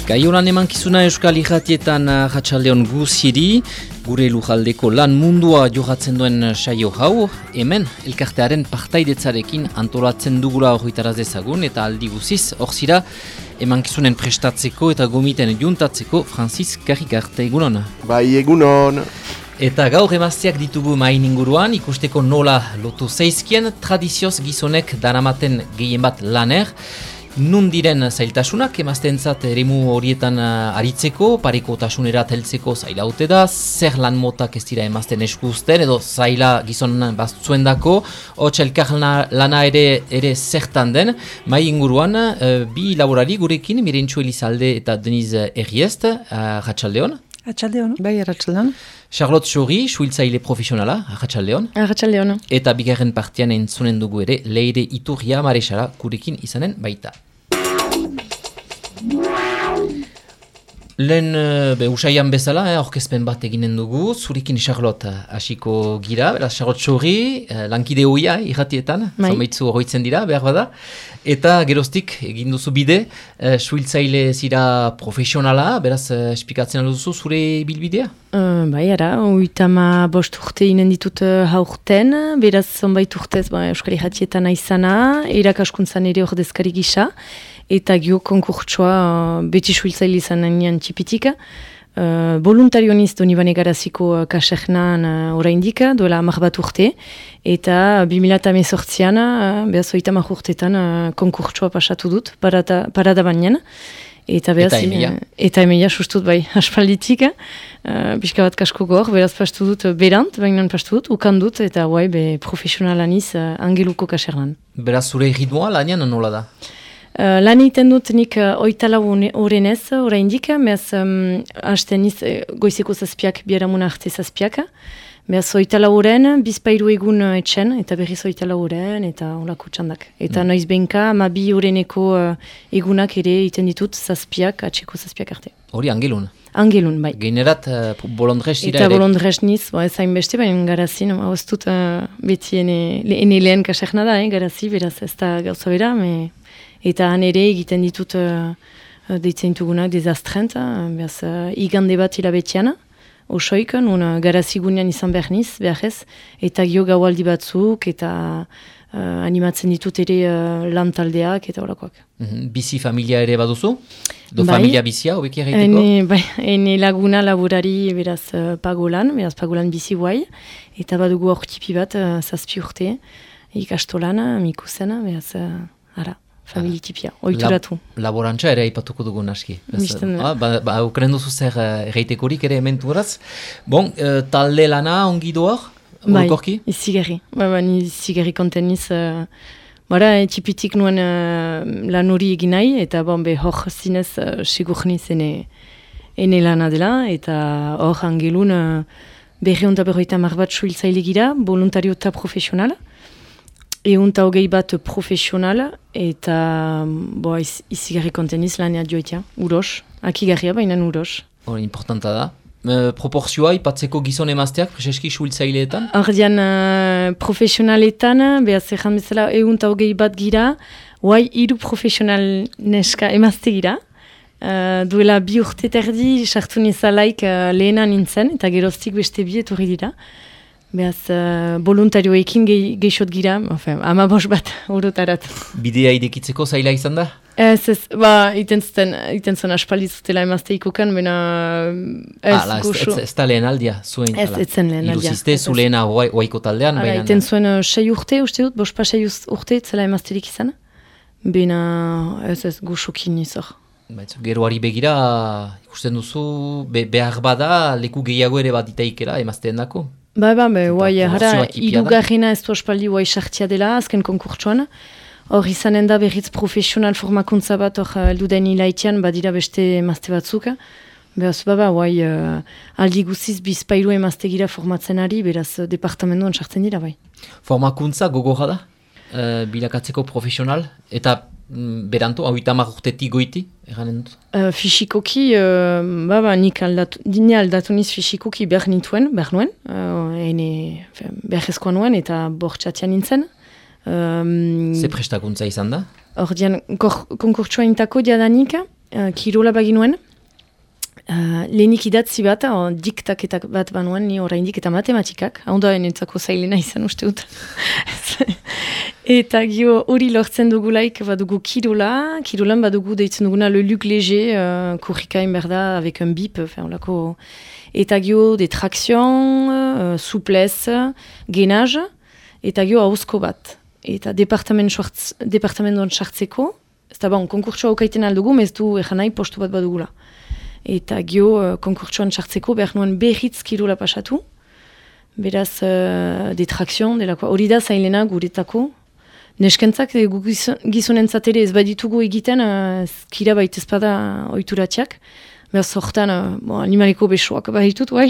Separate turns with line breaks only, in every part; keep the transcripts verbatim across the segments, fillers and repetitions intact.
Gaionan emankizuna Euskal Irratietan Arratsaldeon guziri, gure lujaldeko lan mundua jogatzen duen saio hau, hemen elkartearen partaidetzarekin antolatzen dugula horretaraz dezagun, eta aldi guziz, horzira, emankizunen prestatzeko eta gomiten juntatzeko Francis Garrigarte, egunon.
Bai, egunon.
Eta gaur emazteak ditugu main inguruan, ikusteko nola lotu zeizkien, tradizioz gizonek daramaten gehien bat laner, nun diren zailtasunak emazteentzat eremu horietan uh, aritzeko, parekotasunera heltzeko zaila haute da, zer lan motak ez dira emazten esku uzten, edo zaila gizon bazzuendako, hotx elkar lana ere, ere zertan den, mai inguruan, uh, bi laborari gurekin, Mirentxu Elizalde eta Denise Erriest, uh, Arratsaldeon.
Arratsaldeon. Bai, Arratsaldeon.
Charlotte Chori, suhiltzaile profesionala, Arratsaldeon.
Arratsaldeon.
Eta bigarren partian entzunen dugu ere, Leire Iturria Maresara gurekin izanen baita. Lehen be, usaian bezala, eh, orkezpen bat eginen dugu, zurekin Charlotte hasiko gira, beraz Charlotte Chori, eh, lankide hoia irratietan, zonbaitzu horoitzen dira, behar bada, eta geroztik egin duzu bide, eh, suhiltzaile zira profesionala, beraz eh, espikatzen alduzu zure bilbidea?
Uh, bai, ara, oitama bost urte inen ditut uh, haurten, beraz zonbait urtez ba, Euskal Irratietan aizana, irakaskuntzan ere ordezkari gisa, eta gio konkurtsoa uh, beti suhiltzaile izan nian tipitika. Uh, Voluntarioniz Donibane Garaziko uh, kasernan uh, oraindik, duela hamar bat urte, eta bi mila hemezortzian, uh, behaz oitama urtetan uh, konkurtsoa pasatu dut, parada, parada bainen. Eta, behaz,
eta emeia.
Eta emeia sustut bai, aspalditik, uh, pixka bat kasko gor, beraz pastu dut berant, baina pastu dut, ukan dut, eta guai, be profesionalaniz uh, angeluko kasernan.
Beraz zure ritmoa lanian nola da?
Uh, lan egiten dut nik uh, oitala horrenez oraindik, behaz um, hasten niz uh, goizeko zazpiak, biaramuna arte zazpiak, behaz oitala horren, bizpairu egun uh, etxen, eta berriz oitala horren, eta olako txandak. Eta mm. noiz benka, ma bi horreneko uh, egunak ere egiten ditut zazpiak, atxeko zazpiak arte.
Hori angelun?
Angelun, bai.
Gainerat uh, bolondrez zira
eta
ere? Eta
bolondrez niz, ba, ez hain beste, baina garazin, hauz dut uh, beti ene, ene lehen kaserna da, eh, garazi, beraz ez da gauza bera, me... Eta han ere egiten ditut uh, deitzen ditugunak dezastrent, uh, behaz uh, igande bat hilabetiana, osoik, nun uh, garazigunean izan behar niz, behar ez, eta gio gaualdi batzuk, eta uh, animatzen ditut ere uh, lan taldeak, eta horakoak.
Mm-hmm. Bizi familia ere baduzu? Do
bai,
familia bizia, hobeki erraiteko?
Ene, bai, ene laguna laborari beraz uh, pagolan, beraz pagolan bizi guai, eta badugu hor tipi bat, uh, zazpi urte, ikastolan, mikusen, beraz, uh, ara. Famili tipia, oituratu.
Lab, laborantza ere aipatuko dugu naski. Ah, ba, ba, ukren duzu zer erraitekorik ere ementuraz. Bon, uh, talde lana ongi doar?
Bai, izigarri. Ba, ba, ni izigarri konteniz. Uh, bara, e, tipitik nuen uh, lan hori egin nahi, eta bon, be, hor zinez uh, sigur niz ene, ene lana dela, eta hor angelun uh, berri onta berroita marbat suhiltzaile gira, voluntario eta profesional. Egun eta hogei bat profesional, eta boa, iz, izigarri konteniz lanea joitea, uros, akigarria baina uros.
Hori, importanta da. Uh, proporzioa, ipatzeko gizon emazteak, preseski suhiltzaileetan?
Ardian uh, profesionaletan, behaz ezan bezala, egun eta hogei bat gira, guai hiru profesional neska emazte gira. Uh, duela bi urte terdi, sartu nizalaik uh, lehenan nintzen, eta geroztik beste bi etorri dira. Behaz, uh, voluntarioekin geixot gira, enfin, ama bos bat orotarat.
Bidea idekitzeko zaila izan da?
Ez, ez, ba, iten zuten, iten zuen aspaldi zutela emazteikokan, bena... Ez,
ah, ez, ez, ez da lehen aldia, zuen
ez, ez zen lehen aldia.
Iruzizte, zu lehena oaiko taldean.
Ara, iten zuen uh, sei urte, uste dut, bospa sei urte, zela emazterik izan. Bena, ez, ez, guxokin izor.
Geroari begira, ikusten duzu, be, behar bada, leku gehiago ere bat itaikera emazteen dako.
Ba, ba, ba, guai, hara, irugarrena ez du aspaldi guai sartia dela, azken konkurtsuan. Hor izanen da berriz profesional formakuntza bat, hor elduden hilaitian, badira beste emazte batzuk. Beraz, ba, ba, guai, uh, aldi guziz bizpailu emazte gira formatzen ari, beraz, departamentoan sartzen dira, bai.
Formakuntza gogorra da, uh, bilakatzeko profesional, eta mm, beranto, hau itamar urtetik goiti, eranen dut?
Uh, fisikoki, uh, ba, ba, nik aldatu, dine aldatu niz fisikoki behar nituen, behar nuen, uh, ene, behar ezkoa nuen, eta bortxatian nintzen. Um,
Ze prestakuntza izan da?
Ordian, konkurtsua intako diadanik, uh, kirola baginuen. Uh, lehenik idatzi bat, uh, diktaketak bat banuen, ni oraindik eta matematikak, hau da enentzako zailena izan uste dut. Eta gio hori lortzen dugulaik badugu kirola, kirolan badugu deitzen duguna le Luc Léger, uh, kurrikain berda, avec un bip, olako. Eta gio de traction, uh, souplesse, gainage, eta gio hauzko bat. Eta departamentoan sartzeko, ez da bon, konkurtsua aukaiten aldugu, mez du egan nahi postu bat badugula. Eta gio uh, konkurtsuan sartzeko behar nuen behitz kirola pasatu. Beraz, uh, detrakzion, hori da zailena guretako. Neskentzak, gizonentzat ere ez baditugu egiten, uh, kira baita ezpada oituratiak. Beraz, hortan, uh, bon, animaliko besoak bahitut, bai.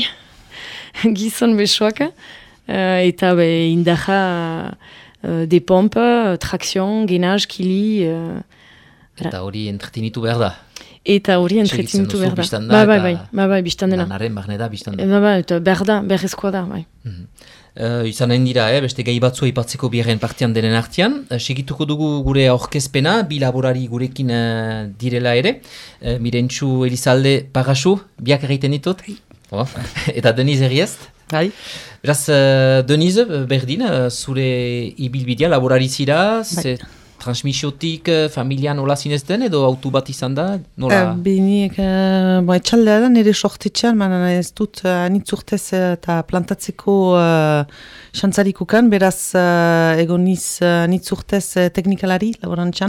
Gizon besoak. Uh, eta be, indaja uh, de pompe, uh, trakzion, gainage, kili. Uh,
eta hori entretinitu behar da.
Eta hori entretinitu behar da. Ba, bai, bai, bai, bai, biztan dena.
Lanaren barne da, biztan dena.
Ba, bai, eta behar da, behar ezkoa da, bai.
Mm-hmm. Uh, izan nahi dira, eh, beste gai batzua ipatzeko biherren partian denen artean. Uh, segituko dugu gure aurkezpena, bi laborari gurekin uh, direla ere. Uh, Mirentxu Elizalde Pagasu, biak egiten ditut. Oh. Eta Deniz Erriest.
Bai.
Beraz, uh, Deniz, berdin, uh, zure ibilbidea laborari zira, bai. Transmisiotik, familian nola zinezten edo autu bat izan da? Nola?
Uh, Binik, uh, bo, etxaldea da nire sortetxean, manan ez dut uh, anitzurtez eta plantatzeko uh, xantzarikukan, beraz uh, egoniz uh, anitzurtez uh, teknikalari, laborantxan,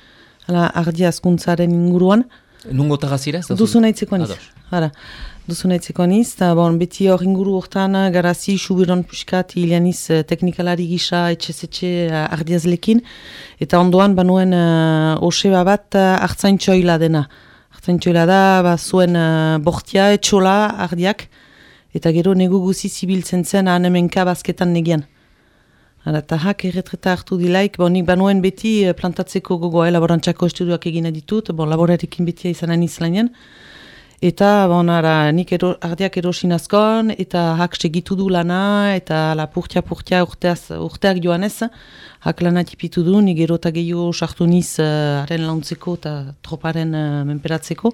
ardia azkuntzaren inguruan.
Nungo tagazira?
Duzu nahitzeko aniz. Hara. Duzu nahitzeko aniz, eta bon, beti hor inguru hortan garazi, subiron puskat, ilianiz teknikalari gisa etxe-etxe ardiazlekin, eta ondoan banuen uh, oseba bat uh, hartzaintxoila dena. Hartzaintxoila da, ba, zuen uh, bortia, etxola, ardiak, eta gero negu guzi zibiltzen zen anemenka bazketan negian. Eta hak erretreta hartu dilaik, bon, nik banuen beti plantatzeko gogoa, laborantxako estudioak egina ditut, bon, laborarekin beti izan aniz lanean. Eta bon, ara, nik ero, ardiak erosin azkon, eta hak segitu du lana, eta la purtia-purtia urteaz, urteak joan ez, hak lana tipitu du, nik erota gehiago sartu niz uh, haren launtzeko eta troparen uh, menperatzeko.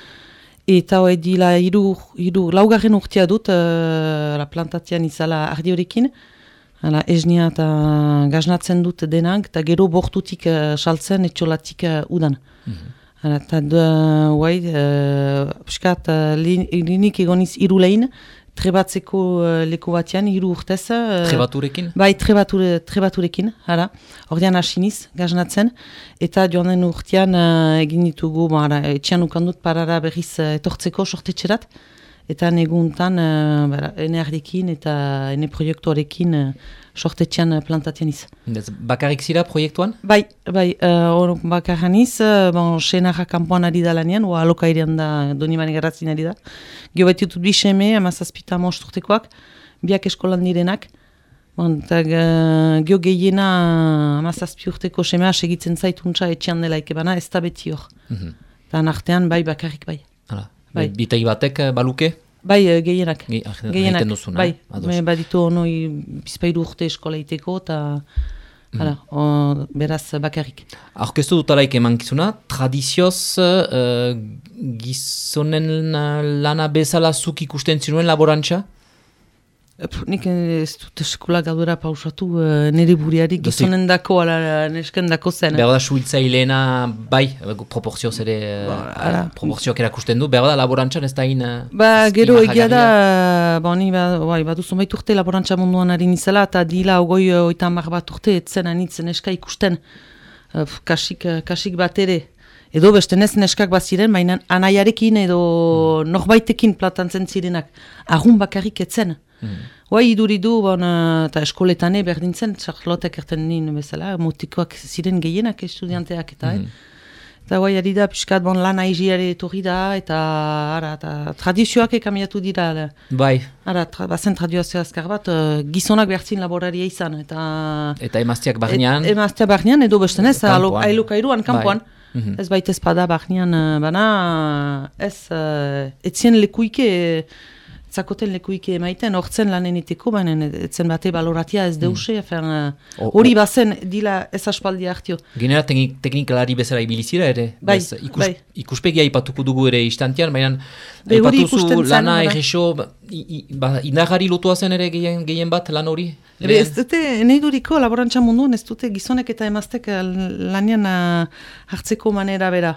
Eta hoi dila iru, iru laugarren urtea dut, uh, la plantatian izala ardi horekin, hala esnia eta gaznatzen dut denak, eta gero bortutik uh, saltzen etxolatik uh, udan. Mm-hmm. Eta guai, uh, piskat, uh, linik egoniz iru lehin, trebatzeko uh, leku batean, iru urtez. Uh,
Trebaturekin?
Bai, trebature, trebaturekin, hala. Ordean hasiniz, gaznatzen. Eta joan den urtean uh, egin ditugu, bara, etxean ukandut parara berriz uh, etortzeko sortetxerat. Eta neguntan, uh, ene ardekin eta ene proiektuarekin uh, sortetxean plantatian iz.
Bakarrik zira proiektuan?
Bai, bai, uh, bakarran iz, uh, bon, senarra kanpoan ari da lanean, oa alokairean da Donibane garratzin ari da. Gio bat ditut bi seme, amazazpita mosturtekoak, biak eskolan direnak. Bon, eta uh, gio gehiena amazazpi urteko semea segitzen zaituntza etxean dela ekebana, ez da beti hor. Mm-hmm. Eta artean bai, bakarrik bai.
Hala. Bai. Bitei batek baluke?
Bai, gehienak.
Ge, gehienak,
duzuna, bai. Me baditu honoi bizpairu urte eskola iteko, eta mm. beraz bakarrik.
Aurkeztu dutalaik emankizuna, tradizioz uh, gizonen lana bezala zuk ikusten zinuen laborantza?
Nik ez dut eskola galdura pausatu uh, nire buriari gizonen dako, ala nesken dako zen.
Berda, suhiltzaileena, bai, proporzioz ere, ba, proporzioak erakusten du, berda, laborantzan ez da in...
Ba, gero egia da, ba, ni, ba, bai, ba, duzu bait urte laborantza munduan ari nizela, eta dila ogoi oitan mar bat urte, etzen anitzen neska ikusten, uh, kasik, kasik bat ere. Edo beste nez neskak bat ziren, baina anaiarekin edo mm. norbaitekin platantzen zirenak, argun bakarrik etzen. Mm. Oai iduridu, bon, eta eskoletane berdintzen, Charlotek erten nien bezala, motikoak ziren gehienak estudianteak eta, mm. eta oai ari da, piskat, bon, lan aiziare etorri da, eta, ara, eta tradizioak ekamiatu dira.
Bai.
Ara, tra, bazen tradizio azkar bat, uh, gizonak behartzin laboraria izan, eta... Eta
emazteak barnean.
Et, emazteak barnean, edo bestenez, ailukairuan, kampuan. Bai. Mm-hmm. Ez baita espada barnean, uh, bana, ez, uh, etzien lekuike... etzakoten lekuik emaiten, hortzen lanen iteko, baina etzen bate baloratia ez deuse, mm. hori bazen dila ez aspaldi hartio.
Genera teknikalari bezala ibilizira ere?
Bai,
Bez, ikus,
bai.
Ikuspegia ipatuko dugu ere istantean, baina
Be,
ipatuzu lana egexo, ba, indargari lotua zen ere gehien, gehien bat lan hori?
Ebe, ez dute, neiduriko laborantza munduan ez dute gizonek eta emaztek lanian hartzeko manera bera.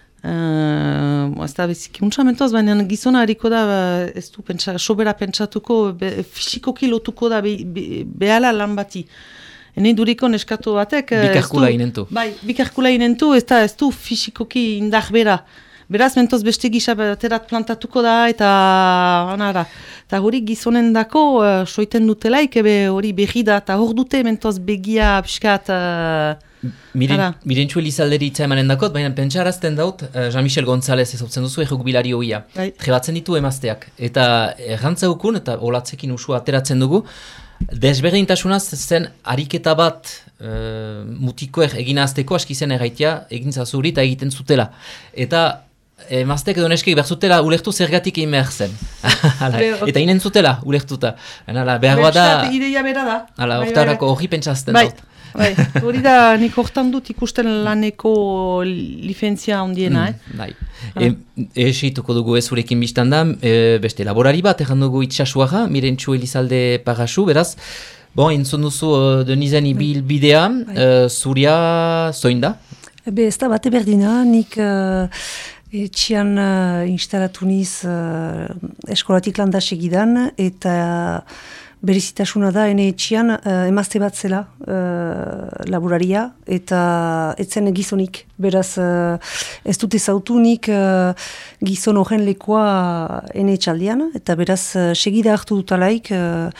Uh, ez da beziki untxamentoaz, baina gizona hariko da ez du pentsa, sobera pentsatuko, be, fisikoki lotuko da be, be, behala lan bati. Neiduriko neskatu batek...
Bikarkula inentu.
Bai, bikarkula inentu, ez da ez du fisikoki indar bera. Beraz, mentoz beste gisa terat plantatuko da, eta anara. Eta hori gizonen dako, uh, soiten dutelaik, ebe hori berri da, eta hor dute mentoz begia piskat... Uh,
Miren, Mirentxu Elizalderi itza emanen dakot, baina pentsarazten daut, uh, Jean-Michel González ezautzen duzu errukbilari hoia.
Bai.
Trebatzen ditu emazteak. Eta errantzaukun, eta olatzekin usua ateratzen dugu, desberdintasunaz zen ariketa bat uh, mutikoer egin azteko aski zen erraitea egin zazuri eta egiten zutela. Eta emaztek edo neskek behar zutela ulertu zergatik egin behar zen. Eta inen zutela ulertuta. Behar bada...
Ideia bera da.
Hala, oktarako hori pentsazten
bai.
dut.
Bai, hori da nik hortan dut ikusten laneko licentzia ondiena, mm,
eh? Bai. Esituko dugu ez zurekin biztan da, e, beste laborari bat, erran dugu itxasuaga, Mirentxu Elizalde Pagasu, beraz, bon, entzun duzu uh, Denizen ibil bidea, uh, zuria zoin da?
Ebe, ez da bate berdina, nik uh, etxian uh, instalatu niz uh, eskolatik landa segidan, eta... Berezitasuna da, ene etxian uh, emazte bat zela uh, laburaria, eta etzen gizonik. Beraz, uh, ez dute zautunik uh, gizon horren lekoa ene etxaldean, eta beraz, uh, segida hartu dutalaik, uh,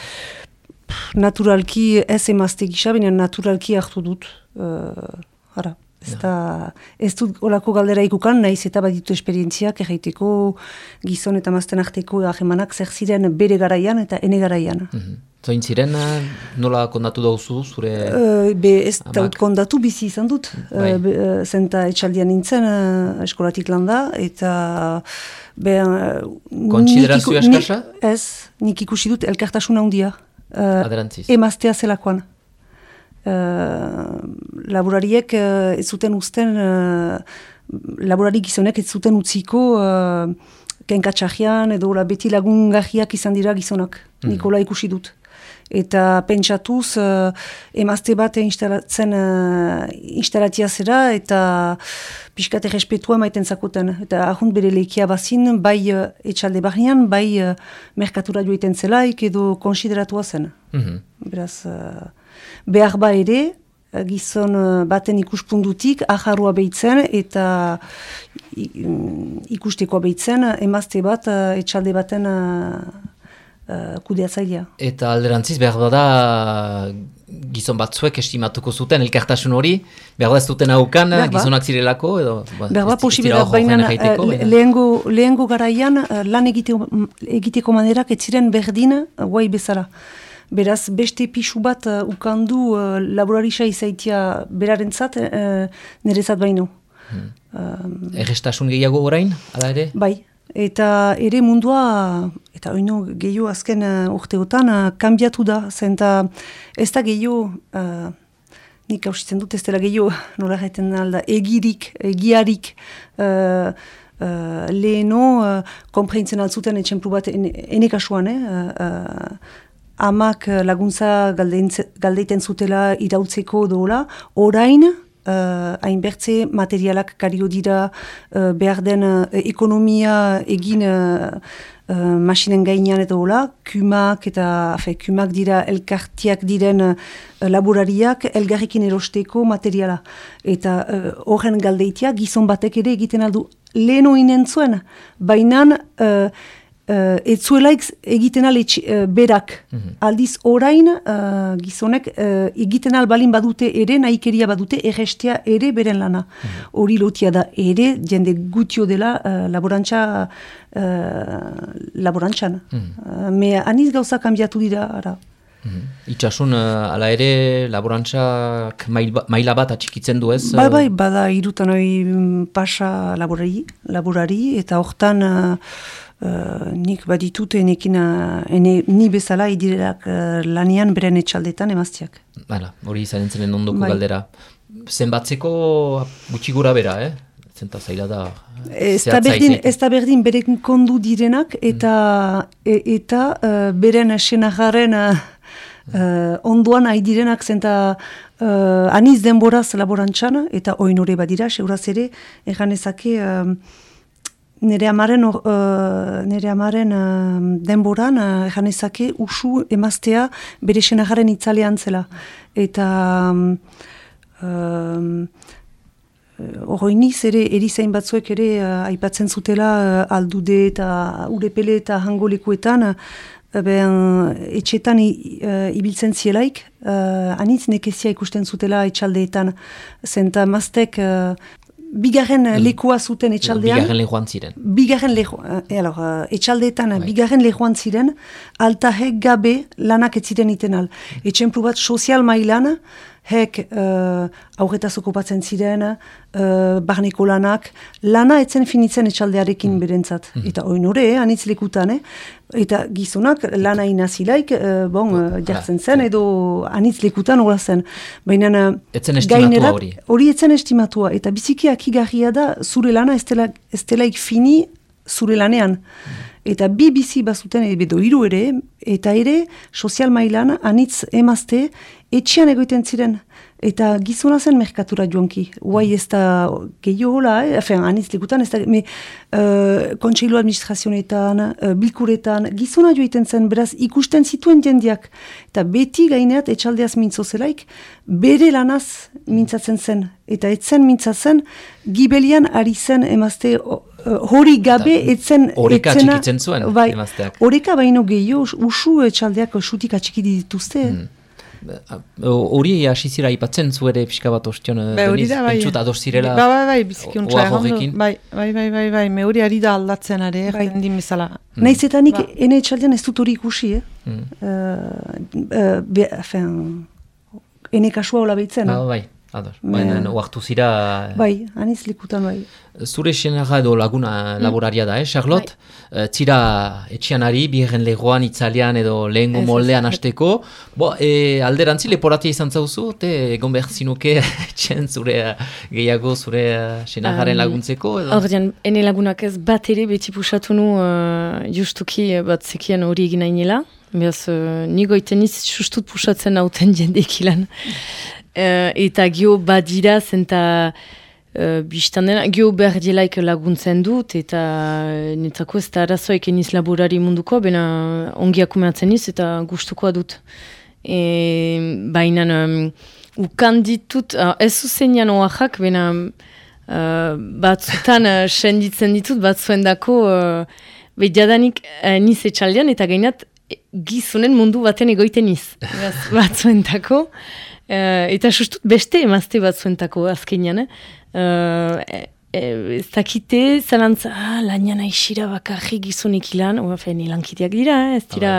naturalki ez emazte gisa, baina naturalki hartu dut. Uh, hara. Ez, da, ez dut olako galdera ikukan, nahiz eta bat ditu esperientziak erraiteko gizon eta mazten arteko ahemanak zer ziren bere garaian eta ene garaian.
Mm-hmm. Zoin ziren, nola kondatu dauzu zure
uh, Be ez
amak?
Daut kondatu bizi izan dut. Uh, be, uh, zenta etxaldian nintzen uh, eskolatik landa eta... Be, uh,
kontsiderazio eskasa?
Ez, nik ikusi dut elkartasuna handia. Uh,
Aderantziz.
Emaztea zelakoan. Uh, laborariek uh, ez zuten uzten, uh, laborari gizonek ez zuten utziko uh, kenkatxajian edo la, beti lagungarriak izan dira gizonak, mm. Nikola ikusi dut. Eta pentsatuz uh, emazte bat instalatzen uh, instalatia zera eta pixkate respetua maiten zakoten. Eta ahunt bere lekia bazin, bai uh, etxalde barrian, bai uh, merkatura joiten zelaik edo konsideratua zen. Mm-hmm. Beraz... Uh, Behar ba ere, gizon baten ikuspundutik, ajarrua behitzen eta ikusteko behitzen, emazte bat etxalde baten uh, kudeatzailea.
Eta alderantziz behar da gizon batzuek estimatuko zuten elkartasun hori, behar da ez duten haukan gizonak zirelako edo...
Behar da posibila, baina lehengo garaian lan egiteko, egiteko manerak ez ziren berdin guai bezala. Beraz, beste pixu bat uh, ukandu uh, laborarisa izaitia berarentzat uh, nerezat baino. Hmm. Um,
Errestasun gehiago orain, ala ere?
Bai, eta ere mundua, eta oino gehiago azken uh, urteotan, uh, kanbiatu da, zenta ez da gehiago, uh, nik hausitzen dut ez dela gehiago, nola gaiten alda, egirik, egiarik, uh, uh, leheno, uh, kompreintzen altzuten etxemplu bat, ene kasuan, eh? Uh, uh, Amak laguntza galdeiten zutela irautzeko dola, orain uh, hainbertze materialak kario dira uh, behar den uh, ekonomia egin uh, uh, masinen gainean eta dola, kumak eta afe, kumak dira elkartiak diren uh, laborariak elgarrekin erosteko materiala. Eta horren uh, galdeitia gizon batek ere egiten aldu leheno inen zuen, bainan uh, Uh, ez zuelaik egiten al uh, berak. Mm-hmm. Aldiz orain uh, gizonek uh, egiten al balin badute ere, nahikeria badute, errestea ere beren lana. Hori mm-hmm. lotia da ere, jende gutio dela uh, laborantza uh, laborantxan. Mm-hmm. Uh, me aniz gauza kanbiatu dira, ara.
Mm-hmm. Itxasun, uh, ala ere, laborantzak mail, maila bat atxikitzen du ez?
Bai, bai, bada irutan hori pasa laborari, laborari eta hortan... Uh, uh, nik baditut enekin, uh, ene, ni bezala idirelak uh, lanian beren etxaldetan emaztiak.
Hala, hori izan entzenen ondoko
Bai.
galdera. Zenbatzeko gutxi gura bera, eh? Zenta zaila da.
Ez da berdin, ez da berdin beren kondu direnak eta, e, eta uh, beren senagaren uh, uh, onduan nahi direnak zenta uh, aniz denboraz laborantxan eta oinore badira, seuraz ere, egan ezake uh, nire amaren, uh, nire amaren uh, denboran uh, egan ezake usu emaztea bere senagaren itzalean zela. Eta um, um, Horroiniz ere erizain batzuek ere uh, aipatzen zutela uh, aldude eta urepele eta hangolekuetan uh, ben, etxetan i, uh, ibiltzen zielaik, uh, anitz nekezia ikusten zutela etxaldeetan. Zenta maztek uh, bigarren mm. lekua zuten etxaldean.
Bigarren lehuan ziren.
Bigarren lehuan, eh, alors, uh, etxaldeetan
Bai.
bigarren lehuan ziren, altahek gabe lanak ez ziren iten al. Mm. Etxemplu bat sozial mailan, hek uh, aurretaz okupatzen ziren, uh, barneko lanak, lana etzen finitzen etxaldearekin mm. berentzat. Mm. Eta oin hori, eh, anitz lekutan, eh? Eta gizonak lana inazilaik, uh, bon, uh, jartzen zen, edo anitz lekutan hola zen. Baina
etzen estimatua hori.
Hori etzen estimatua, eta biziki akigarria da, zure lana ez dela- ez delaik fini zure lanean. Mm. Eta bi bizi bazuten, edo hiru ere, eta ere, sozial mailan, anitz emazte, etxean egoiten ziren. Eta gizona zen merkatura joanki. Guai ez da gehiago hola, eh? Afen, anitz lekutan, ez da, me, uh, kontseilu administrazionetan, uh, bilkuretan, gizona joiten zen, beraz, ikusten zituen jendiak. Eta beti gaineat etxaldeaz mintzo zelaik, bere lanaz mintzatzen zen. Eta etzen mintzatzen, gibelian ari zen emazte uh, hori gabe etzen...
Horeka
etzena-
atxikitzen zuen,
bai,
emazteak.
Horeka baino gehiago, usu etxaldeak sutik atxiki dituzte.
Mm. Hori hasi zira aipatzen zu ere pixka bat ostion,
Ba, hori
Deniz,
da, bai.
pentsut ados zirela
Ba, bai, bai, biziki ontsa
oa
egon du.
horrekin.
Bai, bai, bai, bai, bai, me hori ari da aldatzen are,
Bai.
erten din bezala.
Naiz eta nik
Ba.
ene etxaldean ez dut hori ikusi, eh?
Mm.
Uh, uh, be, afen, ene kasua hola behitzen.
Ah, bai, ados. Baina
Me-
oartu zira...
Bai, aniz likutan bai.
Zure senarra edo laguna laboraria da, eh, Charlotte? Eh, Zira etxean ari, biherren legoan, itzalean edo lehengo
Ez,
moldean
ez.
hasteko. Bo, e, alderantzi leporatia izan zauzu, te egon behar zinuke etxean zure eh, gehiago zure uh, senarraren
Um,
laguntzeko? Edo?
Ordean, ene lagunak ez bat ere beti pusatu nu uh, justuki eh, bat zekien hori egin nainela. Beaz, uh, nigo iten iz sustut pusatzen hauten jendekilan. Uh, eta gio badira zenta uh, biztan dena, gio behar dielaik laguntzen dut, eta uh, netzako ez da arazoik eniz laborari munduko, bena ongiak umeatzen iz eta gustukoa dut. E, baina um, ukan ditut, uh, ez zuzenean oaxak, bena uh, batzutan uh, senditzen ditut, batzuen dako uh, bediadanik uh, niz etxaldean, eta gainat e, gizonen mundu baten egoiten niz. Beraz, batzuentako. Uh, eta sustut beste emazte batzuentako azkenean, eh? Uh, e, e, ez dakite, zalantza, ah, lanian aixira bakarri gizonik ilan, oafen, ilankiteak dira, eh? Ez dira,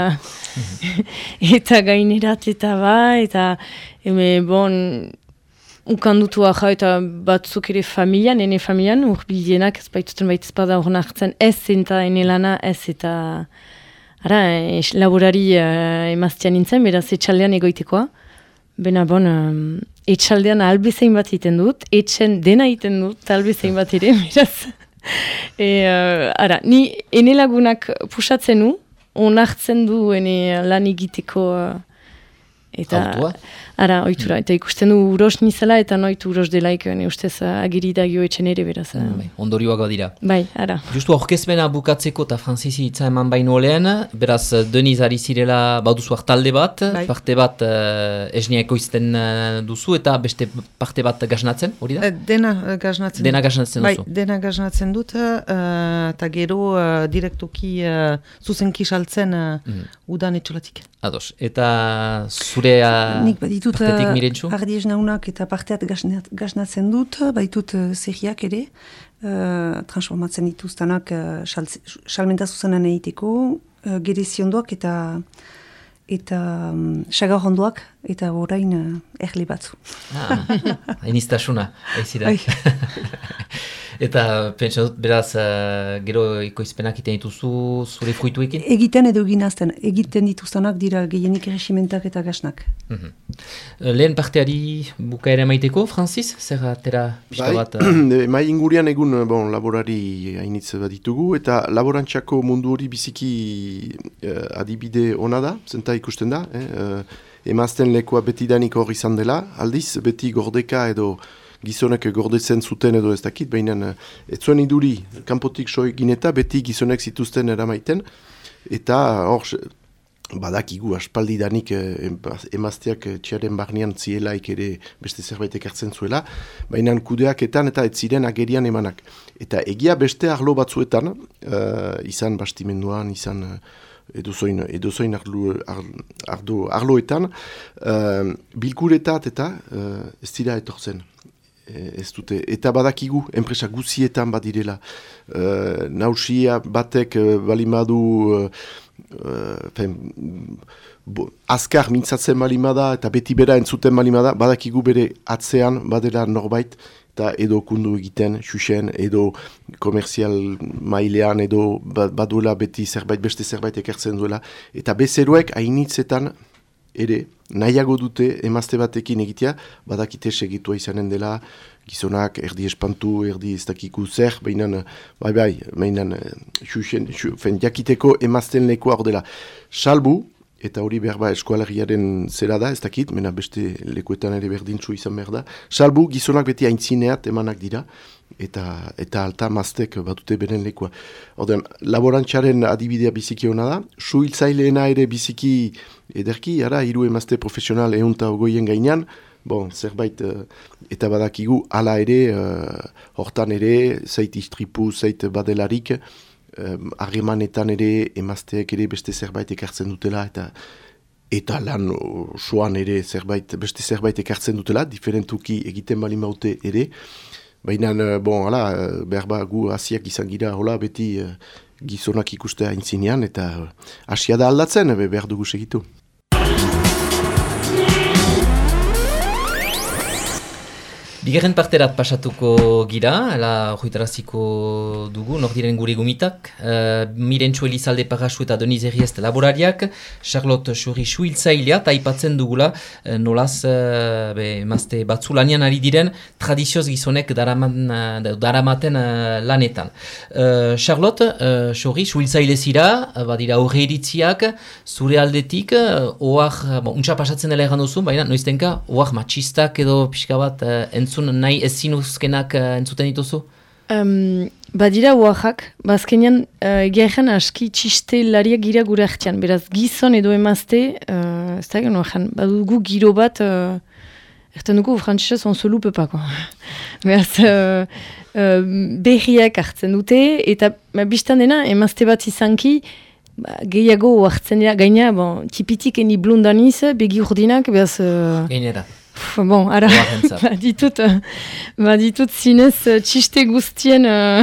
eta gainerat eta ba, eta, eme, bon, ukandutu aja, eta batzuk ere familian, ene familian, urbildienak, ez baituten baita espada hor nartzen, ez eta ene lana, ez eta, ara, e, laborari uh, emaztean nintzen, beraz, etxaldean egoitekoa. Bena, bon, um, etxaldean albezein bat egiten dut, etxen dena egiten dut, albezein bat ere, beraz. E, uh, ara, ni ene lagunak pusatzen nu, onartzen du ene lan egiteko, uh, eta,
Autua?
ara, oitura, eta ikusten du uros nizela, eta noitu uros delaik, ne ustez, uh, agiri da gio etxen ere, beraz. Uh,
Bai, ondorioak badira.
bai, ara.
Justu aurkezpena bukatzeko eta Franzizi hitza eman baino lehen, beraz Deniz ari zirela baduzu talde bat,
Bai.
parte bat uh, esnia ekoizten uh, duzu eta beste parte bat gaznatzen, hori da?
Eh, Dena eh, gaznatzen
Dena
dut.
gaznatzen
Bai,
duzu.
dena gaznatzen dut, eh, eta gero uh, direktoki uh, zuzenki saltzen uh,
Mhm.
udan etxolatik.
Ados. Eta zure uh,
Nik baditut
partetik
uh,
Mirentxu?
ardiez naunak eta parteat gaznat- gaznatzen dut, baitut uh, zerriak ere, uh, transformatzen dituztanak uh, saltze- salmenta zuzenan egiteko, uh, gereziondoak eta eta um, sagar hondoak eta orain uh, erli batzu.
Ah, hainiztasuna, haizira. Eta pentsa dut, beraz, uh, gero ekoizpenak iten dituzu zure fruituekin?
Egiten edo ginazten, egiten dituztenak dira gehienik erreximentak eta gasnak.
Mm-hmm. Lehen parteari bukaera maiteko, Francis? Zer atera pixka bat?
Uh... Mai ingurian egun bon, laborari hainitz bat ditugu, eta laborantxako mundu hori biziki uh, adibide ona da, zenta ikusten da, eh? uh, emazten lekua betidanik hor izan dela, aldiz beti gordeka edo gizonek gordetzen zuten edo ez dakit, baina ez zuen iduri kanpotik soegin eta beti gizonek zituzten eramaiten, eta hor badakigu aspaldidanik emazteak txaren barnean zielaik ere beste zerbait ekartzen zuela, baina kudeaketan eta ez ziren agerian emanak. Eta egia beste arlo batzuetan, uh, izan bastimenduan, izan uh, edozoin, edozoin arlo, arlo, arloetan, uh, bilkuretat eta uh, ez dira etortzen. Ez dute. Eta badakigu, enpresa guzietan badirela. Uh, nausia batek uh, balimadu uh, uh, bo, azkar mintzatzen balimada eta beti bera entzuten balimada, badakigu bere atzean badela norbait eta edo kundu egiten, xuxen, edo komerzial mailean, edo baduela beti zerbait, beste zerbait ekertzen duela. Eta bezeroek hainitzetan ere, nahiago dute emazte batekin egitea, badakite segitua izanen dela, gizonak erdi espantu, erdi ez dakiku zer, behinan, bai bai, behinan, xuxen, fen, jakiteko emazten lekoa hor dela. Salbu, eta hori behar ba eskualeriaren zera da, ez dakit, mena beste lekuetan ere berdintzu izan behar da, salbu gizonak beti aintzineat emanak dira, eta eta alta maztek batute beren lekoa. Orden, laborantxaren adibidea biziki hona da, suhiltzaileena ere biziki ederki, ara, hiru emazte profesional eunta ogoien gainean, bon, zerbait, uh, eta badakigu, ala ere, uh, hortan ere, zait istripu, zait badelarik, harremanetan ere, emazteek ere beste zerbait ekartzen dutela, eta eta lan soan ere zerbait, beste zerbait ekartzen dutela, diferentuki egiten bali maute ere, baina, bon, hala, behar ba, gu hasiak izan gira, hola, beti uh, gizonak ikustea aintzinean, eta hasia da aldatzen, be, behar dugu segitu.
Bigarren parterat pasatuko gira, ala horretaraziko dugu, nor diren gure gumitak, uh, Mirentxu Elizalde Parasu eta Deniz Erriest laborariak, Charlotte Xurri suhiltzailea, eta aipatzen dugula, uh, nolaz, uh, be, emazte batzulanian ari diren, tradizioz gizonek daraman, uh, daramaten uh, lanetan. Uh, Charlotte uh, Xurri suhiltzaile zira, uh, badira aurre iritziak, zure aldetik, uh, oar, bon, untsa pasatzen dela egan duzu, baina noiztenka, oar matxistak edo pixka bat uh, entzun nahi ezinuzkenak uh, entzuten dituzu?
Um, badira oaxak, bazkenean uh, egia egen aski txiste lariak gira gure artean. Beraz, gizon edo emazte, uh, ez da gano egen, badugu giro bat, uh, erten dugu frantzesez on se loupe pas, quoi. Beraz, uh, uh, berriak hartzen dute, eta ba, biztan dena, emazte bat izanki, ba, gehiago hartzen dira, gaina, bon, tipitik eni blondaniz, begi urdinak, beraz... Uh,
Gainera.
Bon, ara, baditut, baditut zinez txiste guztien uh,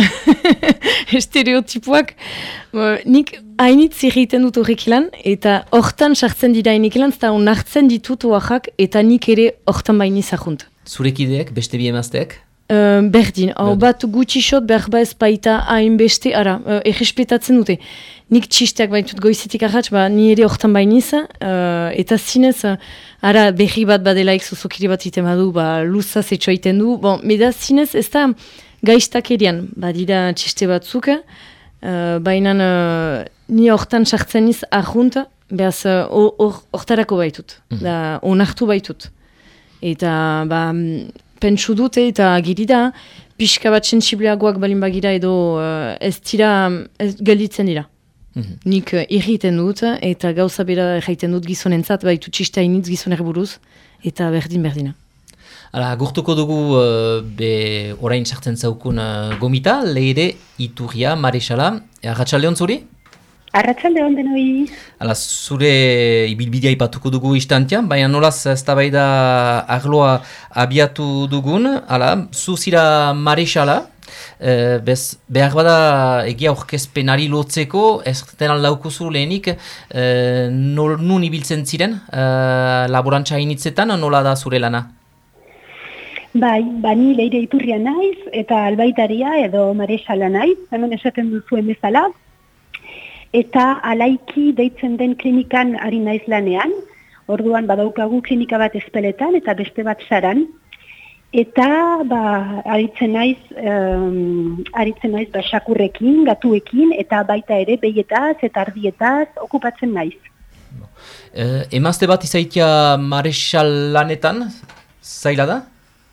estereotipuak. Uh, nik hainitz egiten dut horrek lan, eta hortan sartzen dira hainik lan, eta onartzen ditut oaxak, eta nik ere hortan baini zahunt.
Zurekideek, beste bi emazteek?
Uh, berdin, hau bat gutxixot behar ba ez baita hainbeste, ara, uh, errespetatzen dute. Nik txisteak baitut goizetik arratz, ba, ni ere hortan bainiz, uh, eta zinez, uh, ara, berri bat badelaik zuzukiri bat iten badu, ba, luzaz etxo iten du, bon, meda zinez, ez da gaiztak erian, badira txiste batzuk, uh, baina uh, ni hortan sartzen iz arrunt, behaz, hortarako uh, baitut, mm. da, onartu baitut. Eta, ba, pentsu dute eta girida, pixka bat sensibleagoak balin bagira edo uh, ez dira, ez gelditzen dira. Mm-hmm. Nik uh, irriten dut eta gauza bera erraiten dut gizonentzat, baitu txista initz gizoner buruz, eta berdin-berdina.
Hala, gurtuko dugu uh, be orain sartzen zaukun uh, gomita, leire Iturria, Marexala, arratsaldeon zuri?
Arratsaldeon denoi.
Hala, zure ibilbidea ipatuko dugu istantean, baina nolaz eztabaida arloa abiatu dugun, hala, zu zira Marexala, E, bez, behar bada egia aurkezpenari lotzeko, ez den aldaukuzu lehenik, e, nol, nun ibiltzen ziren, e, laborantza initzetan, nola da zure lana?
Bai, bani Leire Iturria naiz, eta albaitaria edo maresala naiz, hemen esaten duzuen bezala, eta alaiki deitzen den klinikan ari naiz lanean, orduan badaukagu klinika bat Ezpeletan eta beste bat Saran, eta ba, aritzen naiz, um, aritzen naiz basakurrekin, gatuekin, eta baita ere behietaz eta ardietaz okupatzen naiz.
E, emazte bat izaitia maresal lanetan, zaila da?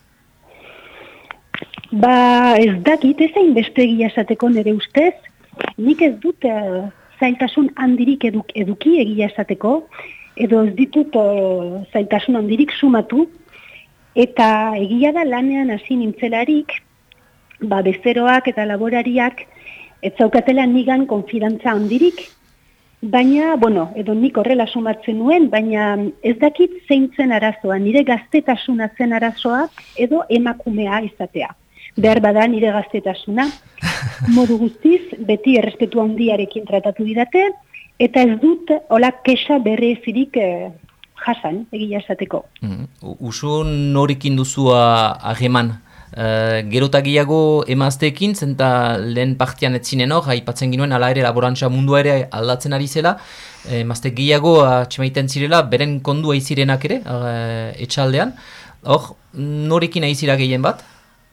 Ba, ez dakit, ez hain beste egia esateko nire ustez, nik ez dut uh, zailtasun handirik eduk, eduki egia esateko, edo ez ditut uh, zailtasun handirik sumatu, eta egia da lanean hasi nintzelarik, ba, bezeroak eta laborariak ez zaukatela nigan konfidantza handirik, baina, bueno, edo nik horrela sumatzen nuen, baina ez dakit zeintzen arazoa, nire gaztetasuna zen arazoa, edo emakumea izatea. Behar bada nire gaztetasuna, modu guztiz, beti errespetu handiarekin tratatu didate, eta ez dut hola kexa berrezirik eh, jasan, egia esateko.
Mm. Usu norekin duzua hageman? Uh, Gerota gehiago emazteekin, zenta lehen partian ez zinen hor, haipatzen ginuen ala ere laborantza mundua ere aldatzen ari zela, emazte gehiago atxemaiten zirela, beren kondua izirenak ere, uh, etxaldean. Hor, norekin aizira gehien bat?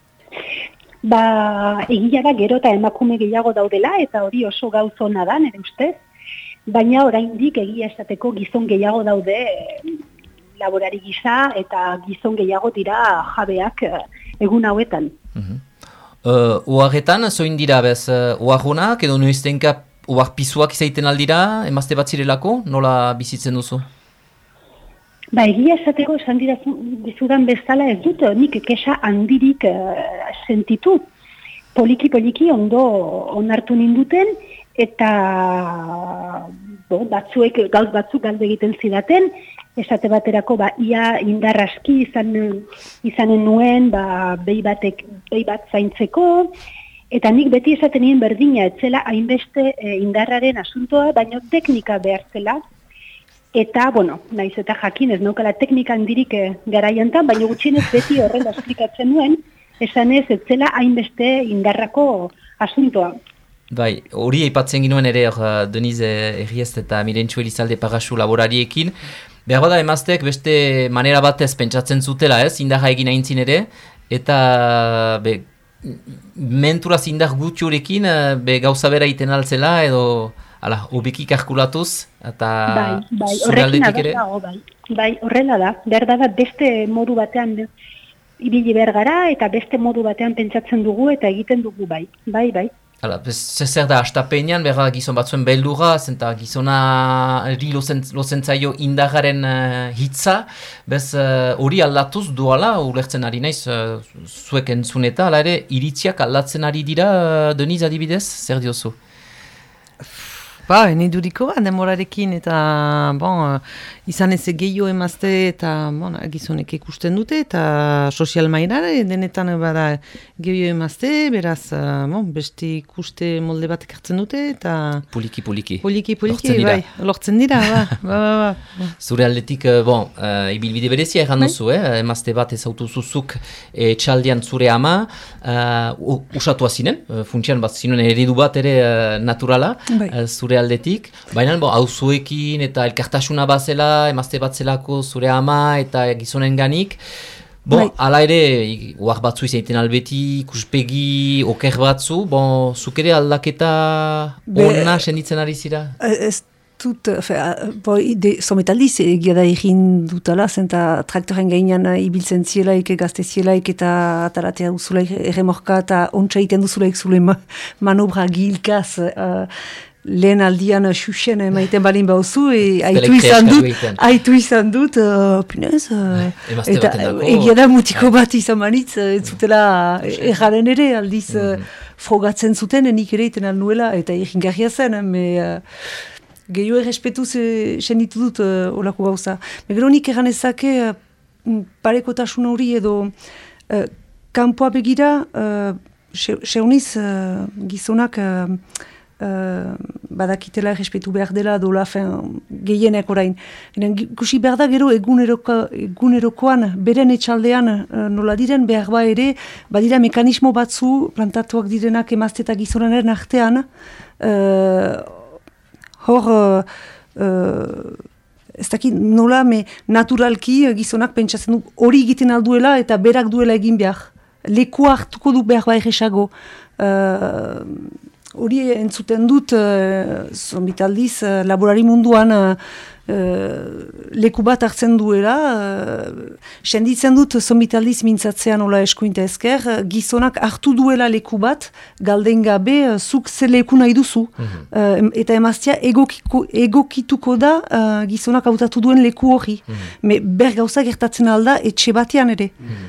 Ba, egia da gero eta emakume gehiago daudela, eta hori oso gauzona da, nire ustez, baina oraindik egia esateko gizon gehiago daude eh, laborari gisa, eta gizon gehiago dira jabeak eh, egun hauetan.
Uh-huh. uh, Oaretan, zoin dira bez, uh, oarunak, edo noiztenka oar pisuak izaiten aldira, emazte bat zirelako, nola bizitzen duzu?
Ba, egia esateko esan dizudan bezala ez dut, nik kexa handirik uh, sentitu. Poliki-poliki ondo onartu ninduten, eta bo, batzuek, gauz batzuk galde egiten zidaten, esate baterako ba, ia indar aski izan, izanen nuen ba, behi, batek, behi bat zaintzeko, eta nik beti esaten nien berdina, etzela hainbeste e, indarraren asuntoa, baino teknika behar zela. Eta, bueno, naiz eta jakin ez naukala teknika handirik eh, garaiantan, baina gutxienez beti horrela esplikatzen nuen, esan ez, ez zela hainbeste indarrako asuntoa.
Bai, hori aipatzen ginuen ere uh, Deniz Erriest eta Mirentxu Elizalde Pagasu laborariekin. Behar bada emazteek beste manera batez pentsatzen zutela ez, indarra egin aintzin ere, eta be, menturaz indar gutxurekin uh, be gauza bera iten altzela edo... Hala, hobeki kalkulatuz, eta
bai, bai,
zure aldetik ere?
Dago, bai, bai, horrela da. Behar da beste modu batean ibili behar gara, eta beste modu batean pentsatzen dugu, eta egiten dugu bai, bai, bai.
Hala, zer da, astapenean, behar gizon batzuen beldurra, zenta gizonari lozen zaio indagaren uh, hitza, bez hori uh, aldatuz duala, ulertzen ari naiz, uh, zuek entzun eta, hala ere, iritziak aldatzen ari dira, uh, Deniz adibidez, zer diozu?
Ba, eniduriko ba, demorarekin eta bon, izan ez gehiago emazte eta bon, gizonek ikusten dute eta sozial mailare denetan bada gehiago emazte, beraz bon, beste ikuste molde bat ekartzen dute eta...
Poliki, poliki.
Poliki, poliki, bai, lortzen dira, ba, ba, ba, ba.
Zure aldetik, bon, uh, ibilbide berezia erran duzu, eh? Emazte bat ez autuzuzuk e, txaldean zure ama, uh, usatua zinen, uh, funtsian bat zinen eredu bat ere uh, naturala, uh, zure aldetik, baina bon, auzuekin eta elkartasuna bazela, emazte bat zelako zure ama eta gizonen ganik. Bon, ala ere, uar batzu izaiten albeti, ikuspegi, oker batzu, bon, zuk ere aldaketa ona senditzen ari zira?
Ez dut, zometaldiz egia da egin dutala, zenta traktoren gainean ibiltzen zielaik, gazte zielaik eta ataratea duzulaik erremorka eta ontsa iten duzulaik zule manobra gilkaz, uh, lehen aldian xuxen emaiten balin bauzu, e, aitu izan dut, aitu izan dut, uh, pinez, uh, eta egia da mutiko bat izan manitz, ez zutela erraren ere, aldiz mm. uh, frogatzen zuten, nik ere iten alnuela, eta egingarria zen, me, uh, gehiago errespetu senditu dut uh, olako gauza. Megero nik erran ezake uh, parekotasun hori edo uh, kanpoa begira, uh, seuniz uh, gizonak uh, uh, badakitela errespetu behar dela dola fen, gehienek orain. Ikusi behar da gero eguneroko, egunerokoan beren etxaldean uh, nola diren behar ba ere, badira mekanismo batzu plantatuak direnak emazte eta gizonaren artean, uh, hor... Uh, uh, ez dakit nola, me naturalki gizonak pentsatzen du hori egiten alduela eta berak duela egin behar. Leku hartuko du behar behar esago. Hori uh, entzuten dut, uh, zonbitaldiz, uh, laborari munduan uh, uh, leku bat hartzen duela. Uh, senditzen dut zonbitaldiz mintzatzean ola eskuinta ezker, uh, gizonak hartu duela leku bat, galden gabe, uh, zuk ze leku nahi duzu. Mm-hmm. uh, eta emaztea egokiko, egokituko da uh, gizonak hautatu duen leku hori. Mm-hmm. Me ber gauza gertatzen alda etxe batean ere. Mm-hmm.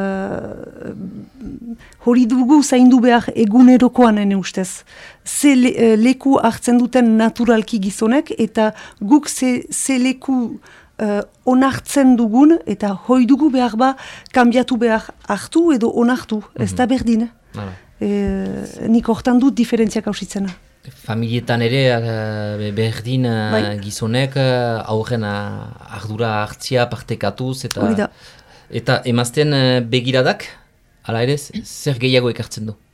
Uh, hori dugu zaindu behar egunerokoan ene ustez. Ze le, uh, leku hartzen duten naturalki gizonek eta guk ze, ze leku uh, onartzen dugun eta hoi dugu behar ba kanbiatu behar hartu edo onartu. Mm-hmm. Ez da berdin. Ah. E, nik hortan dut diferentziak hausitzena.
Familietan ere uh, berdin uh, bai. Gizonek uh, aurren uh, ardura hartzia partekatuz eta... Eta emazten uh, begiradak, ala ere, zer gehiago ekartzen du?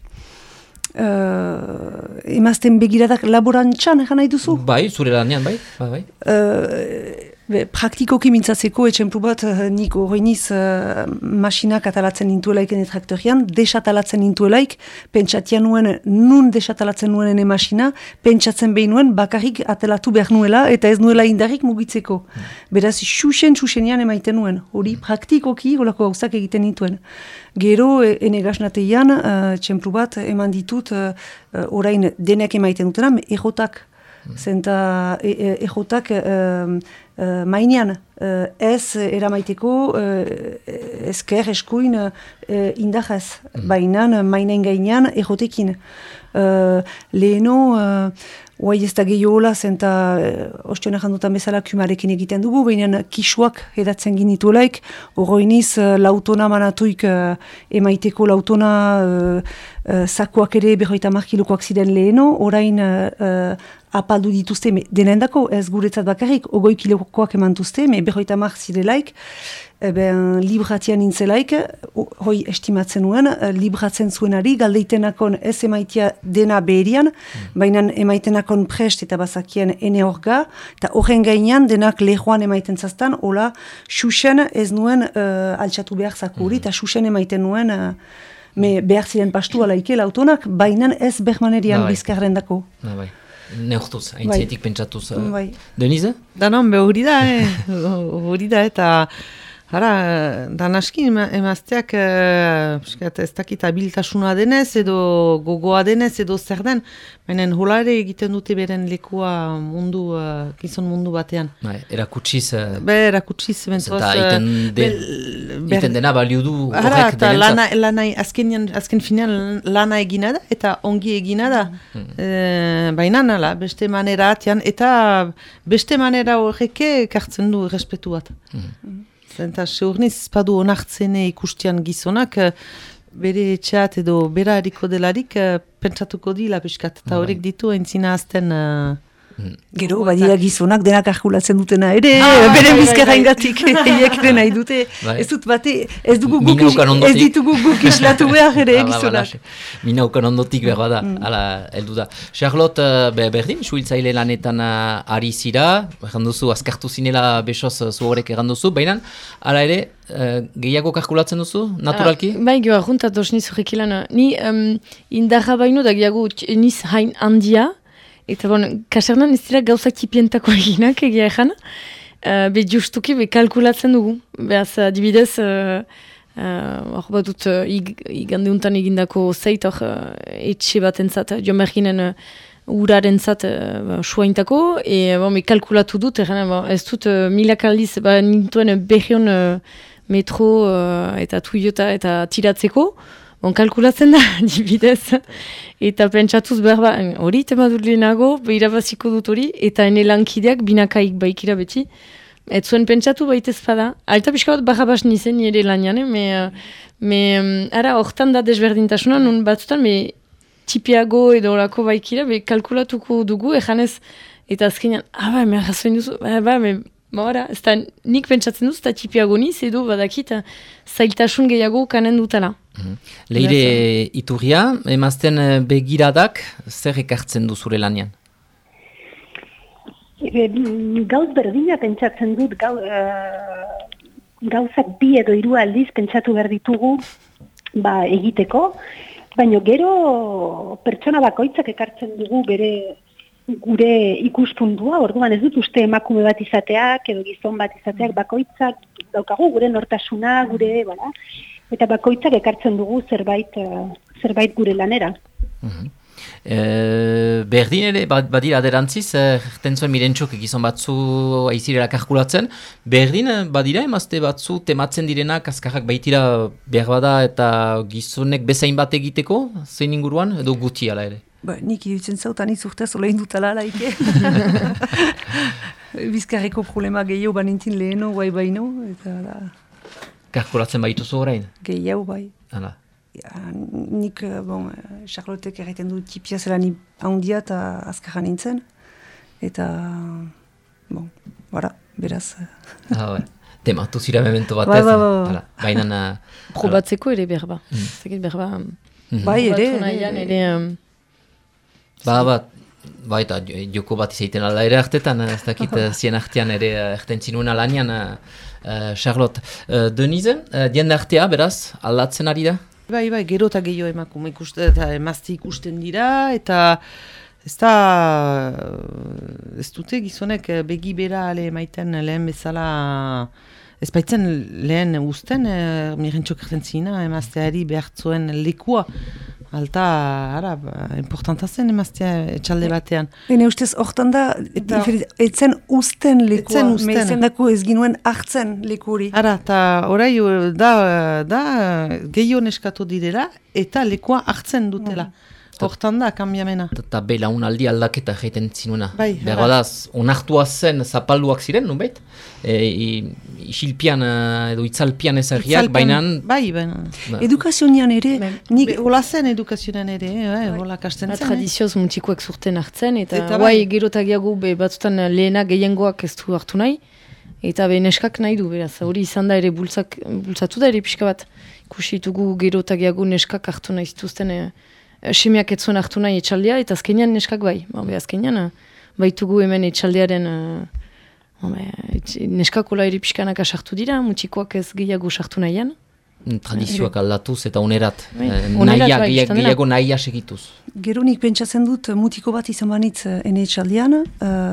Uh, emazten begiradak laborantxan, egan nahi duzu?
Bai, zure lanean, bai. bai, bai.
Uh, be, praktikoki mintzatzeko, etxemplu bat, uh, nik horreiniz uh, masinak atalatzen nintuelaik ene traktorian, desatalatzen nintuelaik, pentsatian nuen, nun desatalatzen nuen ene masina, pentsatzen behin nuen, bakarrik atalatu behar nuela, eta ez nuela indarrik mugitzeko. Hmm. Beraz, xuxen, xuxenian emaiten nuen. Hori praktikoki, holako gauzak egiten nituen. Gero, ene gasnateian, uh, txemplu bat, eman ditut, uh, uh, orain denek emaiten dutena, errotak. Hmm. Zenta errotak e, e, e, mainean e, ez eramaiteko e, ezker eskuin e, indahaz, hmm. bainan mainen gainean errotekin. E, leheno, oai ez da gehiola, zenta e, ostion errandutan bezala kumarekin egiten dugu, baina kisuak edatzen ginituelaik, horroiniz lautona manatuik e, emaiteko lautona e, e, sakoak ere berroita markilokoak ziren leheno, orain e, apaldu dituzte, me, denendako ez guretzat bakarrik, ogoi kilokoak emantuzte, me berroita mar zirelaik, ben, libratian nintzelaik, hoi estimatzen nuen, libratzen zuenari, galdeitenakon ez emaitia dena beherian, mm. baina emaitenakon prest eta bazakien ene orga, eta horren gainean denak lehoan emaiten zaztan, hola, xuxen ez nuen uh, altxatu behar zakuri, eta mm. xuxen emaiten nuen, uh, me behar ziren pastu alaike lautonak, baina ez bermanerian no, bizkarren dako.
No, neurtuz, haintzietik pentsatuz. Uh,
bai.
Denize?
Danon, be hori da, eh? hori da, eta hara, danaskin emazteak uh, ez dakit abiltasuna denez, edo gogoa denez, edo zer den, baina hola ere egiten dute beren lekua mundu, uh, gizon mundu batean.
Bai, erakutsiz... Uh,
be, erakutsiz, bentoaz...
Eta iten, de, be, iten dena balio du horrek denentzat.
Lana, lana, azken, azken finean lana egina da, eta ongi egina da. Hmm. E, baina nala, beste manera atian, eta beste manera horreke kartzen du respetu bat. Hmm. Eta seurniz padu onartzene ikustian gizonak, bere etxeat edo bera eriko delarik pentsatuko dila piskat. Eta horrek ditu entzina azten... Uh,
Gero, badira gizonak denak arkulatzen dutena ere, ah, beren bizkarra ingatik, eiek nahi dute. Ez dut bate, ez dugu guk ez ditugu guk islatu behar ere gizonak.
Minaukan ondotik behar bada, ala, heldu da. Charlotte, be, berdin, suhiltzaile lanetan uh, ari zira, erranduzu, azkartu zinela besoz zu horrek erranduzu, baina, ala ere, uh, gehiago kalkulatzen duzu, naturalki?
Ah, bai, gehoa, juntat dos niz horrek ilan. Ni um, indarra baino da gehiago niz hain handia, eta bon, kasernan ez dira gauzak tipientako eginak egia ezan, uh, be justuki be kalkulatzen dugu. Beaz, adibidez, hor uh, uh, bat dut uh, igandeuntan egindako zeit hor uh, etxe bat entzat, joan berginen uh, uraren zat uh, suaintako, e bon, be kalkulatu dut, erren, bon, ez dut uh, milak aldiz, ba, nintuen behion uh, metro uh, eta tuiota eta tiratzeko, bon, kalkulatzen da, dibidez, eta pentsatuz behar ba, hori tema dut lehenago, behirabaziko dut hori, eta ene lankideak binakaik baikira beti, ez zuen pentsatu baitez bada. Alta pixka bat barrabas nizen nire lanian, eh? me, me, ara, hortan da desberdintasuna, nun batzutan, me, tipiago edo orako baikira, be, kalkulatuko dugu, ejanez, eta azkenean, ah, ba, me arrazoin duzu, ba, ba, me, ba, ez da, nik pentsatzen duz, eta tipiago niz, edo, badakit, zailtasun gehiago kanen dutala.
Mm-hmm. Leire iturria, emazten begiradak, zer ekartzen du zure lanian?
E, gauz berdina pentsatzen dut, gau, uh, gauzak bi edo hiru aldiz pentsatu behar ditugu ba, egiteko, baina gero pertsona bakoitzak ekartzen dugu bere gure ikuspuntua, orduan ez dut uste emakume bat izateak edo gizon bat izateak bakoitzak daukagu gure nortasuna, gure, bala, eta bakoitzak ekartzen dugu zerbait, uh, zerbait gure lanera.
Mm-hmm. E, berdin ere, badira aderantziz, erten zuen mirentxok gizon batzu aizirela kalkulatzen, berdin badira emazte batzu tematzen direnak azkarrak baitira behar bada eta gizonek bezain bat egiteko, zein inguruan, edo guti ala ere?
Ba, nik iruditzen zautan izurtez olein dutala laike. Bizkarreko problema gehiago banintin leheno, guai baino, eta da...
Kalkulatzen baituzu orain?
Gehiago bai.
Hala.
Ja, nik, bon, Charlotek erraiten du tipia zela ni haundia eta azkarra nintzen. Eta, bon, bara, beraz.
Ah, bai. Tematu zira memento batez.
Ba, ba, ba.
Baina...
Probatzeko ere berba.
Mm.
Zekit berba...
Mm-hmm.
Bai, ere.
Nahian, ere... Um,
ba, ba, ba, eta joko bat izaiten alda ere artetan, ez dakit zien artean ere erten zinuen alanian, uh, Charlotte. Uh, Denise, uh, diende artea, beraz, aldatzen ari da?
Bai, bai, gero eta gehiago emakume ikusten, eta emazte ikusten dira, eta ez da, ez dute gizonek begi bera ale maiten lehen bezala, ez baitzen lehen usten, e, mirentxok erten zina, emazteari behartzuen lekua, alta, ara, importanta zen emaztea etxalde batean.
Hene ustez, hortan da, eta etzen usten lekua,
etzen usten.
mezen dako ez ginuen hartzen lekuri.
Ara, eta orai da, da gehiago neskatu direla, eta lekua hartzen dutela. Hortan da, kambiamena.
Eta belaunaldi aldaketa jaiten zinuena.
Bai,
Beradaz, onartua zen zapalduak ziren, nubait? E, isilpian edo itzalpian ezarriak, baina...
Bai, baina...
Edukazionian ere...
Nik hola zen edukazionan ere, eh, hola kasten zen.
Tradizioz mutikoek zurten hartzen, eta,
eta
guai
bai.
gerotagiago be, batzutan lehena gehiengoak ez du hartu nahi, eta be neskak nahi du, beraz. Hori izan da ere bultzak, bultzatu da ere pixka bat. Ikusi ditugu gerotagiago neskak hartu nahi zituzten... E, Semiak ez zuen hartu nahi etxaldea, eta azkenean neskak bai. Ba, azkenean, baitugu hemen etxaldearen uh, neskakola eri pixkanak asartu dira, mutikoak ez gehiago sartu nahian.
Tradizioak aldatuz eta onerat.
Bai.
Eh,
Onerat
nahia,
bai,
gehiago,
izan dela.
gehiago nahia segituz.
Gero nik pentsatzen dut mutiko bat izan banitz ene etxaldean,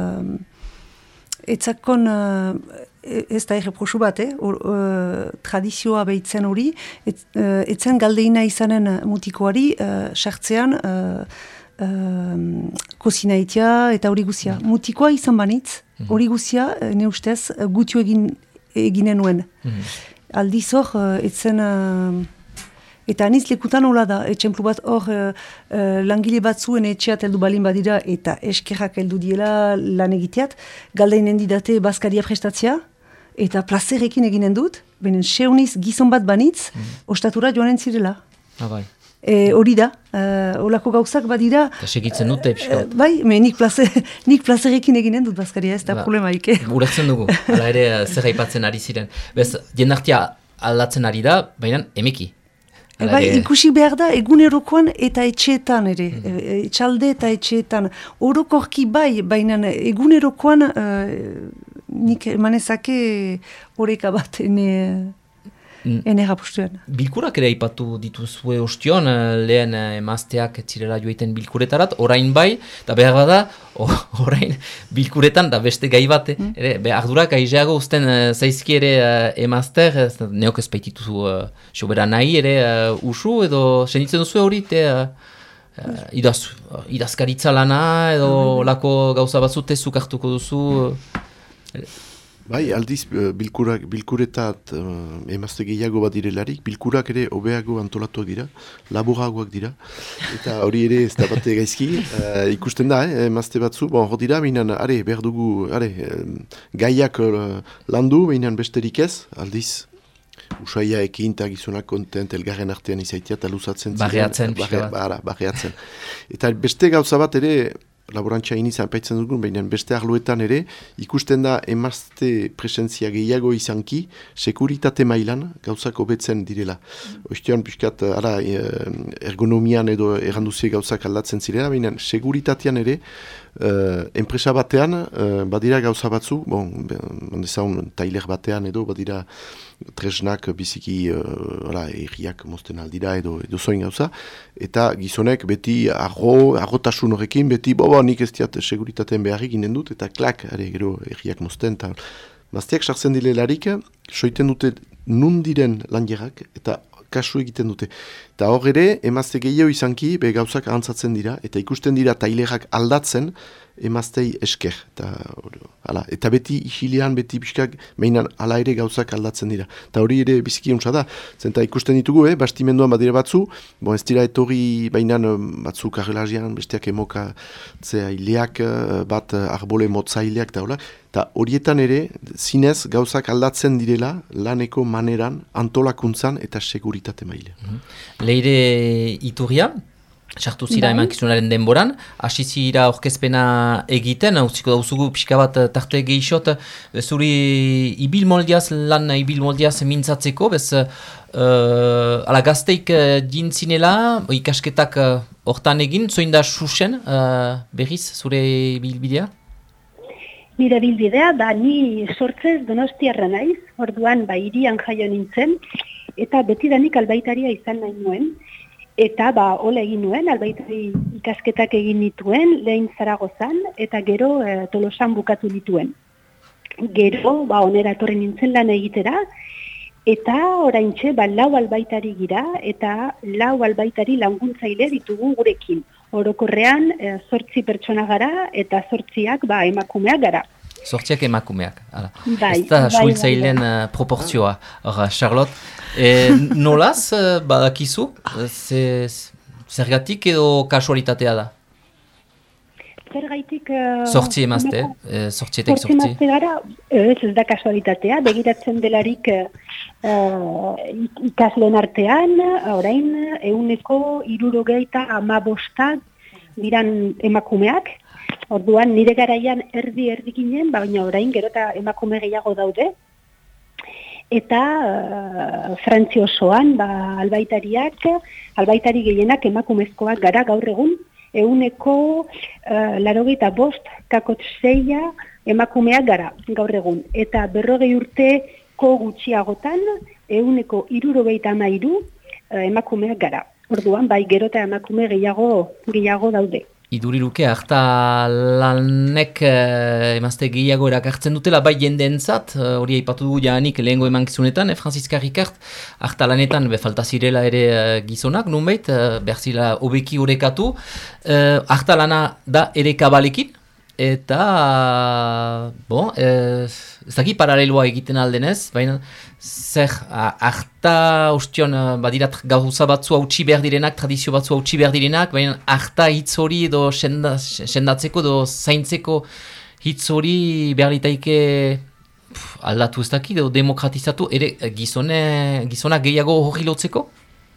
uh, etzakon... Uh, ez da erreprosu bat, eh? Or, uh, tradizioa behitzen hori, et, uh, etzen galdeina izanen mutikoari, uh, sartzean, uh, uh, kozinaitia eta hori guzia. Mm. Mutikoa izan banitz, hori guzia, ne ustez, gutio egin, eginen nuen. Mm. Aldiz hor, uh, etzen... Uh, Eta aniz lekutan hola da, etxemplu bat hor uh, uh, langile batzuen etxeat heldu balin badira eta eskerrak heldu diela lan egiteat, galdeinen didate bazkaria prestatzea, eta plazerekin eginen dut, benen seuniz gizon bat banitz, mm. ostatura joanen zirela.
Ah, bai.
E, hori da, uh, olako gauzak badira...
Eta segitzen dute, pixka
uh, Bai, me nik, plaze, nik plazerekin eginen dut bazkaria, ez da ba, problemaik. Eh?
Ulertzen dugu, ala ere zer aipatzen ari ziren. Bez, jendartia aldatzen ari da, baina emeki.
E bai, ikusi behar da, egunerokoan eta etxeetan ere, mm. etxalde eta etxeetan. Orokorki bai, baina egunerokoan uh, nik emanezake horeka bat ene, mm. ene rapustuan.
Bilkurak ere aipatu dituzue ostion, lehen emazteak etzirela joiten bilkuretarat, orain bai, eta behar bada, orain bilkuretan da beste gai bat, mm. ere, be, ardurak aizeago uzten uh, zaizki ere uh, emazter, uh, neok ez baitituzu uh, sobera nahi ere uh, usu, edo senitzen duzu hori, te, uh, uh, idaz, uh, idazkaritza lana, edo mm. lako gauza batzute zuk hartuko duzu... Uh,
Bai, aldiz bilkurak, bilkuretat uh, emazte gehiago bat direlarik, bilkurak ere hobeago antolatuak dira, laburagoak dira, eta hori ere ez da bate gaizki, uh, ikusten da, eh, emazte batzu, bon, hor dira, behinan, are, behar dugu, are, uh, gaiak uh, landu, behinan besterik ez, aldiz, usaia ekin eta gizonak kontent elgarren artean izaitia eta luzatzen ziren.
Barreatzen, pixka bat.
Bara, barreatzen. Eta beste gauza bat ere, laborantza inizan paitzen dugun, baina beste arloetan ere, ikusten da emazte presentzia gehiago izanki, sekuritate mailan gauzak hobetzen direla. Oiztean, piskat, ara, ergonomian edo erranduzie gauzak aldatzen zirela, baina seguritatean ere, Uh, enpresa batean, uh, badira gauza batzu, bon, bandezaun tailer batean edo, badira tresnak biziki uh, erriak mozten aldira edo, edo zoin gauza, eta gizonek beti arro, arrotasun horrekin, beti, bo, bo, nik ez diat seguritateen beharrik ginen dut, eta klak, are, gero erriak mozten, eta mazteak sartzen dilelarik, soiten dute nun diren lanjerak, eta kasu egiten dute. Eta hor ere, emazte gehiago izanki, be gauzak ahantzatzen dira, eta ikusten dira tailerak aldatzen, emaztei esker. Eta, ala, eta beti isilean, beti pixkak, mainan ala ere gauzak aldatzen dira. Eta hori ere biziki untsa da. Zenta ikusten ditugu, eh, bastimenduan badire batzu, bon, ez dira etorri bainan batzu karrelazian, besteak emoka zea ileak, bat arbole motzaileak, eta hola. Eta horietan ere, zinez gauzak aldatzen direla, laneko maneran, antolakuntzan eta seguritate maile.
Mm-hmm. Leire Iturria, sartu zira emankizunaren denboran, hasi zira orkezpena egiten, utziko dauzugu pixka bat tarte gehixot, zuri ibil moldiaz, lan ibil moldiaz mintzatzeko, bez, uh, ala gazteik uh, dintzinela, ikasketak hortan uh, egin, zoin da susen, uh, berriz, zure bilbidea?
Nire bilbidea, da ni sortzez Donostiarra naiz, orduan ba hirian jaio nintzen, eta betidanik albaitaria izan nahi nuen, eta ba hola egin nuen, albaitari ikasketak egin nituen, lehen Zaragozan, eta gero e, Tolosan bukatu nituen. Gero, ba onera etorri nintzen lan egitera, eta oraintxe ba lau albaitari gira, eta lau albaitari laguntzaile ditugu gurekin. Orokorrean, e, zortzi pertsona gara, eta zortziak ba emakumeak gara.
Zortziak emakumeak, ala.
Bai,
ez da
bai,
suhiltzailen
bai, bai.
uh, proportzioa. Hora, Charlotte, e, nolaz uh, badakizu? Ze, zergatik edo kasualitatea da?
Zergaitik... Uh,
Zortzi emazte, e, zortzietek zortzi.
Zortzi emazte gara, ez, ez da kasualitatea, begiratzen delarik uh, ikasleen artean, orain, euneko irurogeita amabostak diran emakumeak, orduan nire garaian erdi-erdi ginen, baina orain gero eta emakume gehiago daude, eta uh, Frantzi osoan ba, albaitariak, albaitari gehienak emakumezkoak gara gaur egun, euneko uh, larogeita bost kakot zeia emakumeak gara gaur egun. Eta berrogei urteko gutxiagotan, euneko irurogeita amairu uh, emakumeak gara. Orduan, bai gero eta emakume gehiago, gehiago daude.
Iduriruke, harta lanek eh, emazte gehiago erakartzen dutela, bai jendeentzat, hori eh, aipatu dugu jaanik lehengo emankizunetan, eh, Franziska Ricard, harta lanetan befalta zirela ere eh, gizonak, nunbait, eh, behar zila hobeki horekatu, eh, harta lana da ere kabalekin, eta, bon, eh, ez daki paraleloa egiten aldenez, baina zer, harta ustion badirat gauza batzu hautsi behar direnak, tradizio batzu hautsi behar direnak, baina harta hitz hori edo senda, sendatzeko edo zaintzeko hitz hori behar litaike pf, aldatu ez daki, edo demokratizatu, ere gizone, gizonak gehiago hori lotzeko?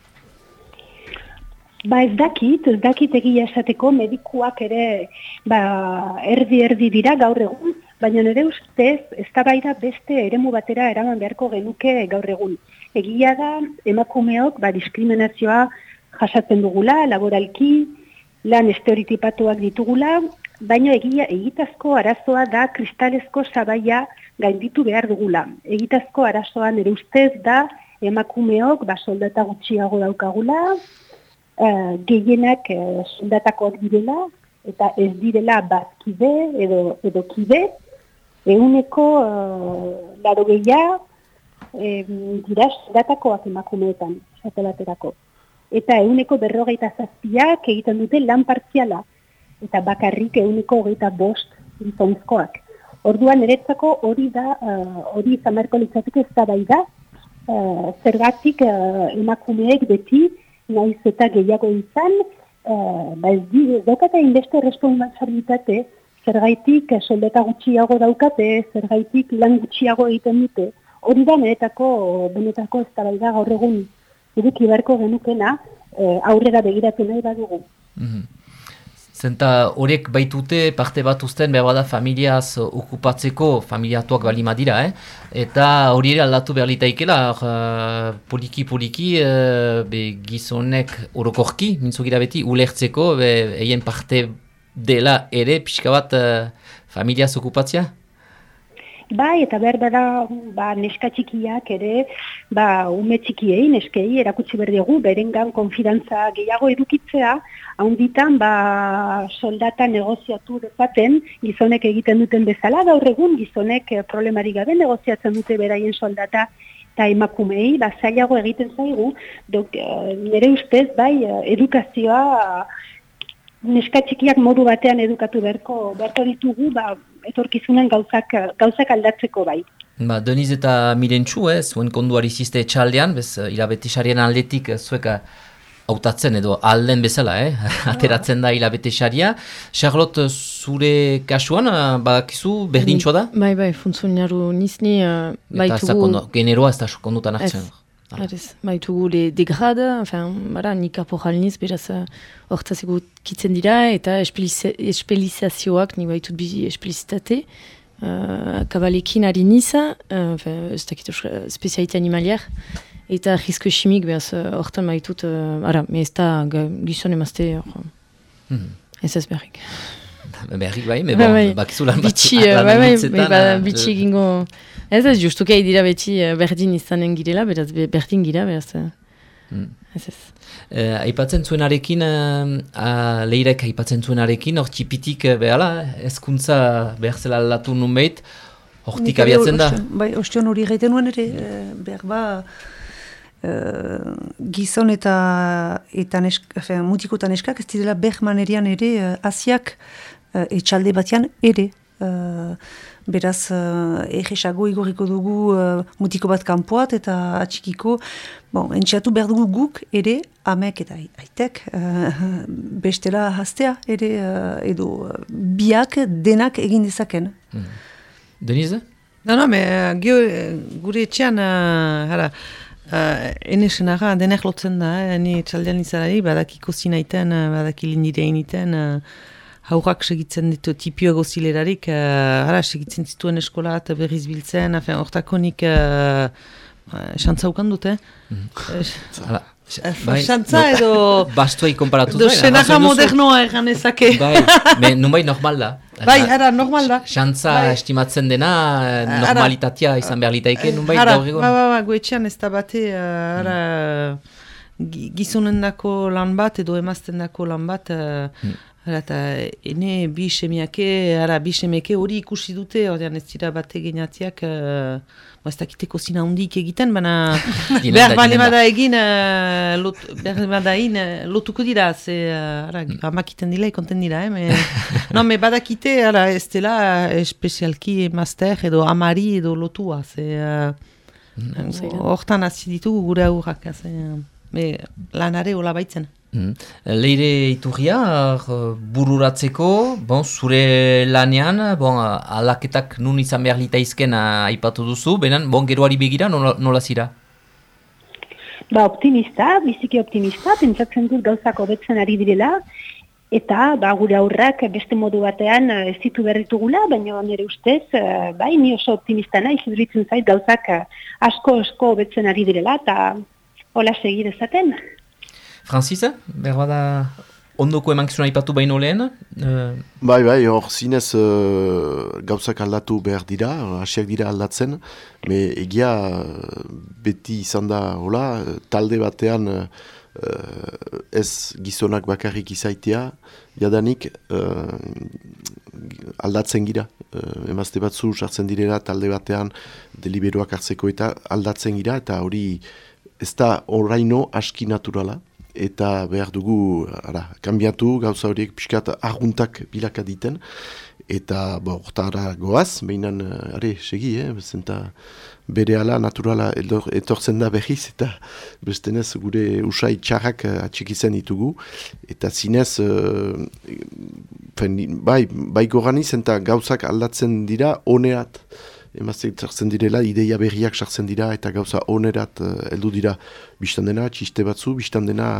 Ba ez dakit, ez dakit egia esateko medikuak ere ba, erdi-erdi dira gaur egun, baina nire ustez eztabaida beste eremu batera eraman beharko genuke gaur egun. Egia da emakumeok ba, diskriminazioa jasatzen dugula, laboralki, lan estereotipatuak ditugula, baina egia egitazko arazoa da kristalezko sabaia gainditu behar dugula. Egitazko arazoa nire ustez da emakumeok ba, soldata gutxiago daukagula, Uh, gehienak uh, soldatakoak direla, eta ez direla bazkide edo, edo kide, euneko uh, laro gehia eh, dira soldatakoak emakumeetan, satelaterako. Eta euneko berrogeita zazpiak egiten dute lan partziala, eta bakarrik euneko hogeita bost gizonezkoak. Orduan niretzako hori da, uh, hori izan beharko litzateke eztabaida, uh, zergatik uh, emakumeek beti naiz eta gehiago izan, uh, ba ez di, daukate inbeste responsabilitate, zergaitik soldata gutxiago daukate, zergaitik lan gutxiago egiten dute, hori da niretako benetako eztabaida gaur egun ireki beharko genukena, uh, aurrera begiratu nahi badugu.
Mm-hmm. Zenta horiek baitute parte bat uzten behar bada familiaz okupatzeko, familiatuak balima dira, eh? Eta hori ere aldatu behar litaikela, uh, poliki-poliki uh, be gizonek orokorki, mintzogira beti, ulertzeko, be, eien parte dela ere pixka bat uh, familiaz okupatzea?
Bai, eta behar bada ba, neska txikiak ere, ba, ume txikiei, neskei, erakutsi berdiegu, berengan konfidantza gehiago edukitzea, haunditan ba, soldata negoziatu dezaten, gizonek egiten duten bezala, gaur egun gizonek eh, problemari gabe negoziatzen dute beraien soldata eta emakumei, ba, zailago egiten zaigu, dok, eh, nire ustez, bai, edukazioa, neska txikiak modu batean edukatu beharko, beharko ditugu, ba, etorkizunen gauzak, gauzak aldatzeko bai.
Ba, Deniz eta Mirentxu, eh, zuen konduari ziste etxaldean, bez, hilabetexarien aldetik zueka hautatzen edo alden bezala, eh? Ateratzen da hilabetexaria. Charlotte, zure kasuan, badakizu, berdintxoa da?
Bai, bai, funtzionaru nizni, uh, baitugu...
Eta generoa ez da kondutan hartzen.
Arez, baitugu le degrada, enfin, bara, nik aporal niz, beraz, hortaz uh, kitzen dira, eta espelizazioak, nik baitut bi esplizitate, uh, kabalekin ari niza, uh, enfin, ez dakit spezialite animaliar, eta risko chimik, beraz, hortan uh, baitut, uh, ara, me ez da gizon emazte, uh, mm. ez ez berrik.
Berrik bai, me bon, bakizu lan bat.
Bitxi, bai, bai, bitxi egingo... Ez ez, justuke dira beti berdin izanen girela, beraz berdin gira, beraz, mm. ez ez.
Uh, aipatzen zuenarekin, uh, leirek aipatzen zuenarekin, hor txipitik uh, behala, ezkuntza behar zela aldatu nunbait, hortik abiatzen da?
Bai, ostion hori gaiten nuen ere, behar ba, uh, gizon eta, eta nesk, fe, mutiko eta neskak, ez direla behmanerian ere, uh, asiak uh, etxalde batean ere, uh, beraz, uh, egesago igoriko dugu uh, mutiko bat kanpoat eta atxikiko, bon, entxeatu behar dugu guk ere, amek eta aitek, uh, bestela hastea ere, uh, edo uh, biak denak egin dezaken.
Mm. Denize?
No, no, me, gio, gure etxean, uh, hara, uh, enesenara denek lotzen da, eh, ni txaldean izalari, badakiko zinaiten, badaki lindirein iten, uh, haurrak segitzen ditu tipio egozilerarik, uh, ara, segitzen zituen eskola eta berriz biltzen, afen, hortako nik uh, xantza ukan dute.
Mm.
Xantza edo...
Bastuei komparatu
da. Senaja modernoa egan ezake.
Bai, me, numai normal da.
Bai, ara, normal da.
Xantza bai. Estimatzen dena, normalitatea izan behar litaike, numai gaur egon.
Ba, ba, ba, goetxean ez da bate, uh, ara, gizonendako lan bat edo emaztendako lan bat, uh, mm. Eta ene bi semiake, ara bi semeke hori ikusi dute, ordean ez dira bate geniatziak, uh, ez dakiteko zina hundik egiten, baina behar bale bada egin, uh, lot, behar bada egin, uh, lotuko dira, ze uh, ara, amakiten dira, ikonten dira, eh, me, no, me badakite, ara, ez dela espezialki master edo amari edo lotua, ze hortan uh, hasi ditugu gure aurrak, ze uh, lanare hola baitzen.
Mm. Leire iturria, bururatzeko, bon, zure lanean, bon, alaketak nun izan behar litaizken aipatu duzu, benen, bon, geroari begira, nola, nola zira?
Ba, optimista, biziki optimista, pentsatzen dut gauzak hobetzen ari direla, eta ba, gure aurrak beste modu batean ez ditu berritugula, baina nire ustez, bai, ni oso optimista naiz, iduritzen zait gauzak asko asko hobetzen ari direla, eta hola segi dezaten.
Francis, berbada ondoko emankizuna aipatu baino lehen? Uh...
Bai, bai, hor zinez uh, gauzak aldatu behar dira, hasiak dira aldatzen, me egia beti izan da, hola, talde batean uh, ez gizonak bakarrik izaitea, jadanik uh, aldatzen gira. Uh, emazte batzu sartzen direla talde batean deliberoak hartzeko eta aldatzen gira, eta hori ez da oraino aski naturala. eta behar dugu, ara, kanbiatu, gauza horiek pixkat arguntak bilaka diten, eta, bo, hortara goaz, behinan, are, segi, eh, zenta bere ala, naturala etortzen da behiz, eta bestenez gure usai txarrak atxikitzen ditugu, eta zinez, uh, fen, bai, bai gorani, zenta gauzak aldatzen dira, onerat, emazteak sartzen direla, ideia berriak sartzen dira, eta gauza onerat uh, heldu dira, biztan dena, txiste batzu, biztan dena,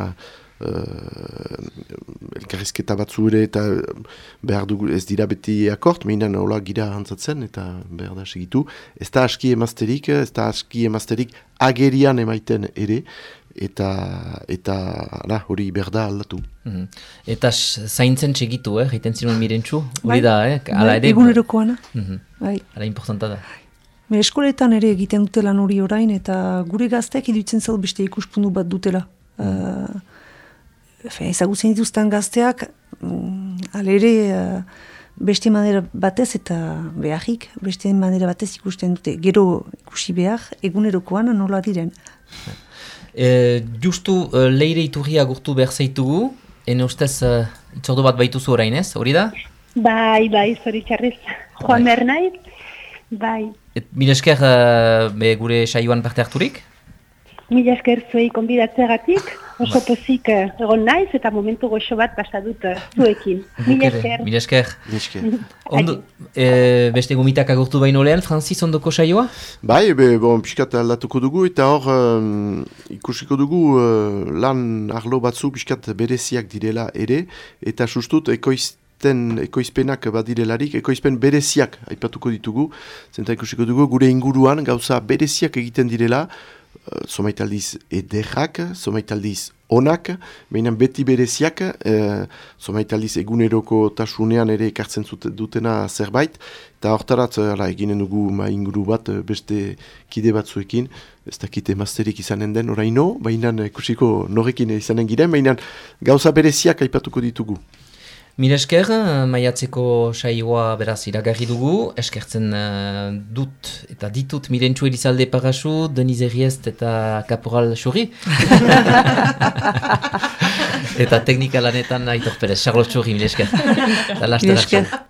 Uh, elkarrizketa batzu ere eta behar dugu ez dira beti akort, mehinan hola gira antzatzen eta behar da segitu. Ez da aski emazterik, ez da aski emazterik agerian emaiten ere eta eta ala, hori behar da aldatu.
Mm-hmm. Eta zaintzen segitu, eh? Jaiten zinuen mirentxu, hori da, eh?
Ala ere, egunerokoana.
Mm-hmm.
Bai.
Ala importanta da.
Me eskoletan ere egiten dutela hori orain eta gure gazteak iduitzen zaut beste ikuspundu bat dutela. Mm. Uh, ezagutzen dituzten gazteak, mm, alere uh, beste manera batez eta beharrik, beste manera batez ikusten dute. Gero ikusi behar, egunerokoan nola diren.
E, justu uh, leire iturria gurtu behar zaitugu, ene ustez uh, itzordu bat baituzu orain ez, hori da?
Bai, bai, zoritxarrez, joan behar nahi, bai.
Et, mil esker uh, be gure saioan parte harturik?
Mil esker zuei konbidatzeagatik, oso pozik uh, egon naiz eta momentu goxo bat pasa dut uh, zuekin. Mil esker.
Mil esker. Ondo, e, beste gomitak agurtu baino lehen, Francis, ondoko saioa?
Bai, be, bon, piskat aldatuko dugu eta hor um, ikusiko dugu uh, lan arlo batzu piskat bereziak direla ere, eta sustut ekoiz ekoizpenak badirelarik, ekoizpen bereziak aipatuko ditugu, zenta ikusiko dugu gure inguruan gauza bereziak egiten direla, uh, somaitaldiz ederrak, somaitaldiz onak, behinan beti bereziak, uh, somaitaldiz eguneroko tasunean ere ekartzen dutena zerbait, eta hortarat ala, eginen dugu ma inguru bat beste kide batzuekin, ez dakite emazterik izanen den oraino, behinan ikusiko norekin izanen giren, behinan gauza bereziak aipatuko ditugu.
Mil esker, maiatzeko saioa beraz iragarri dugu, eskertzen uh, dut eta ditut Mirentxu Elizalde Parasu, Deniz Erriest eta Kaporal Xurri. Eta teknika lanetan Aitor Perez, Charlotte Xurri, mil esker.
Mil esker.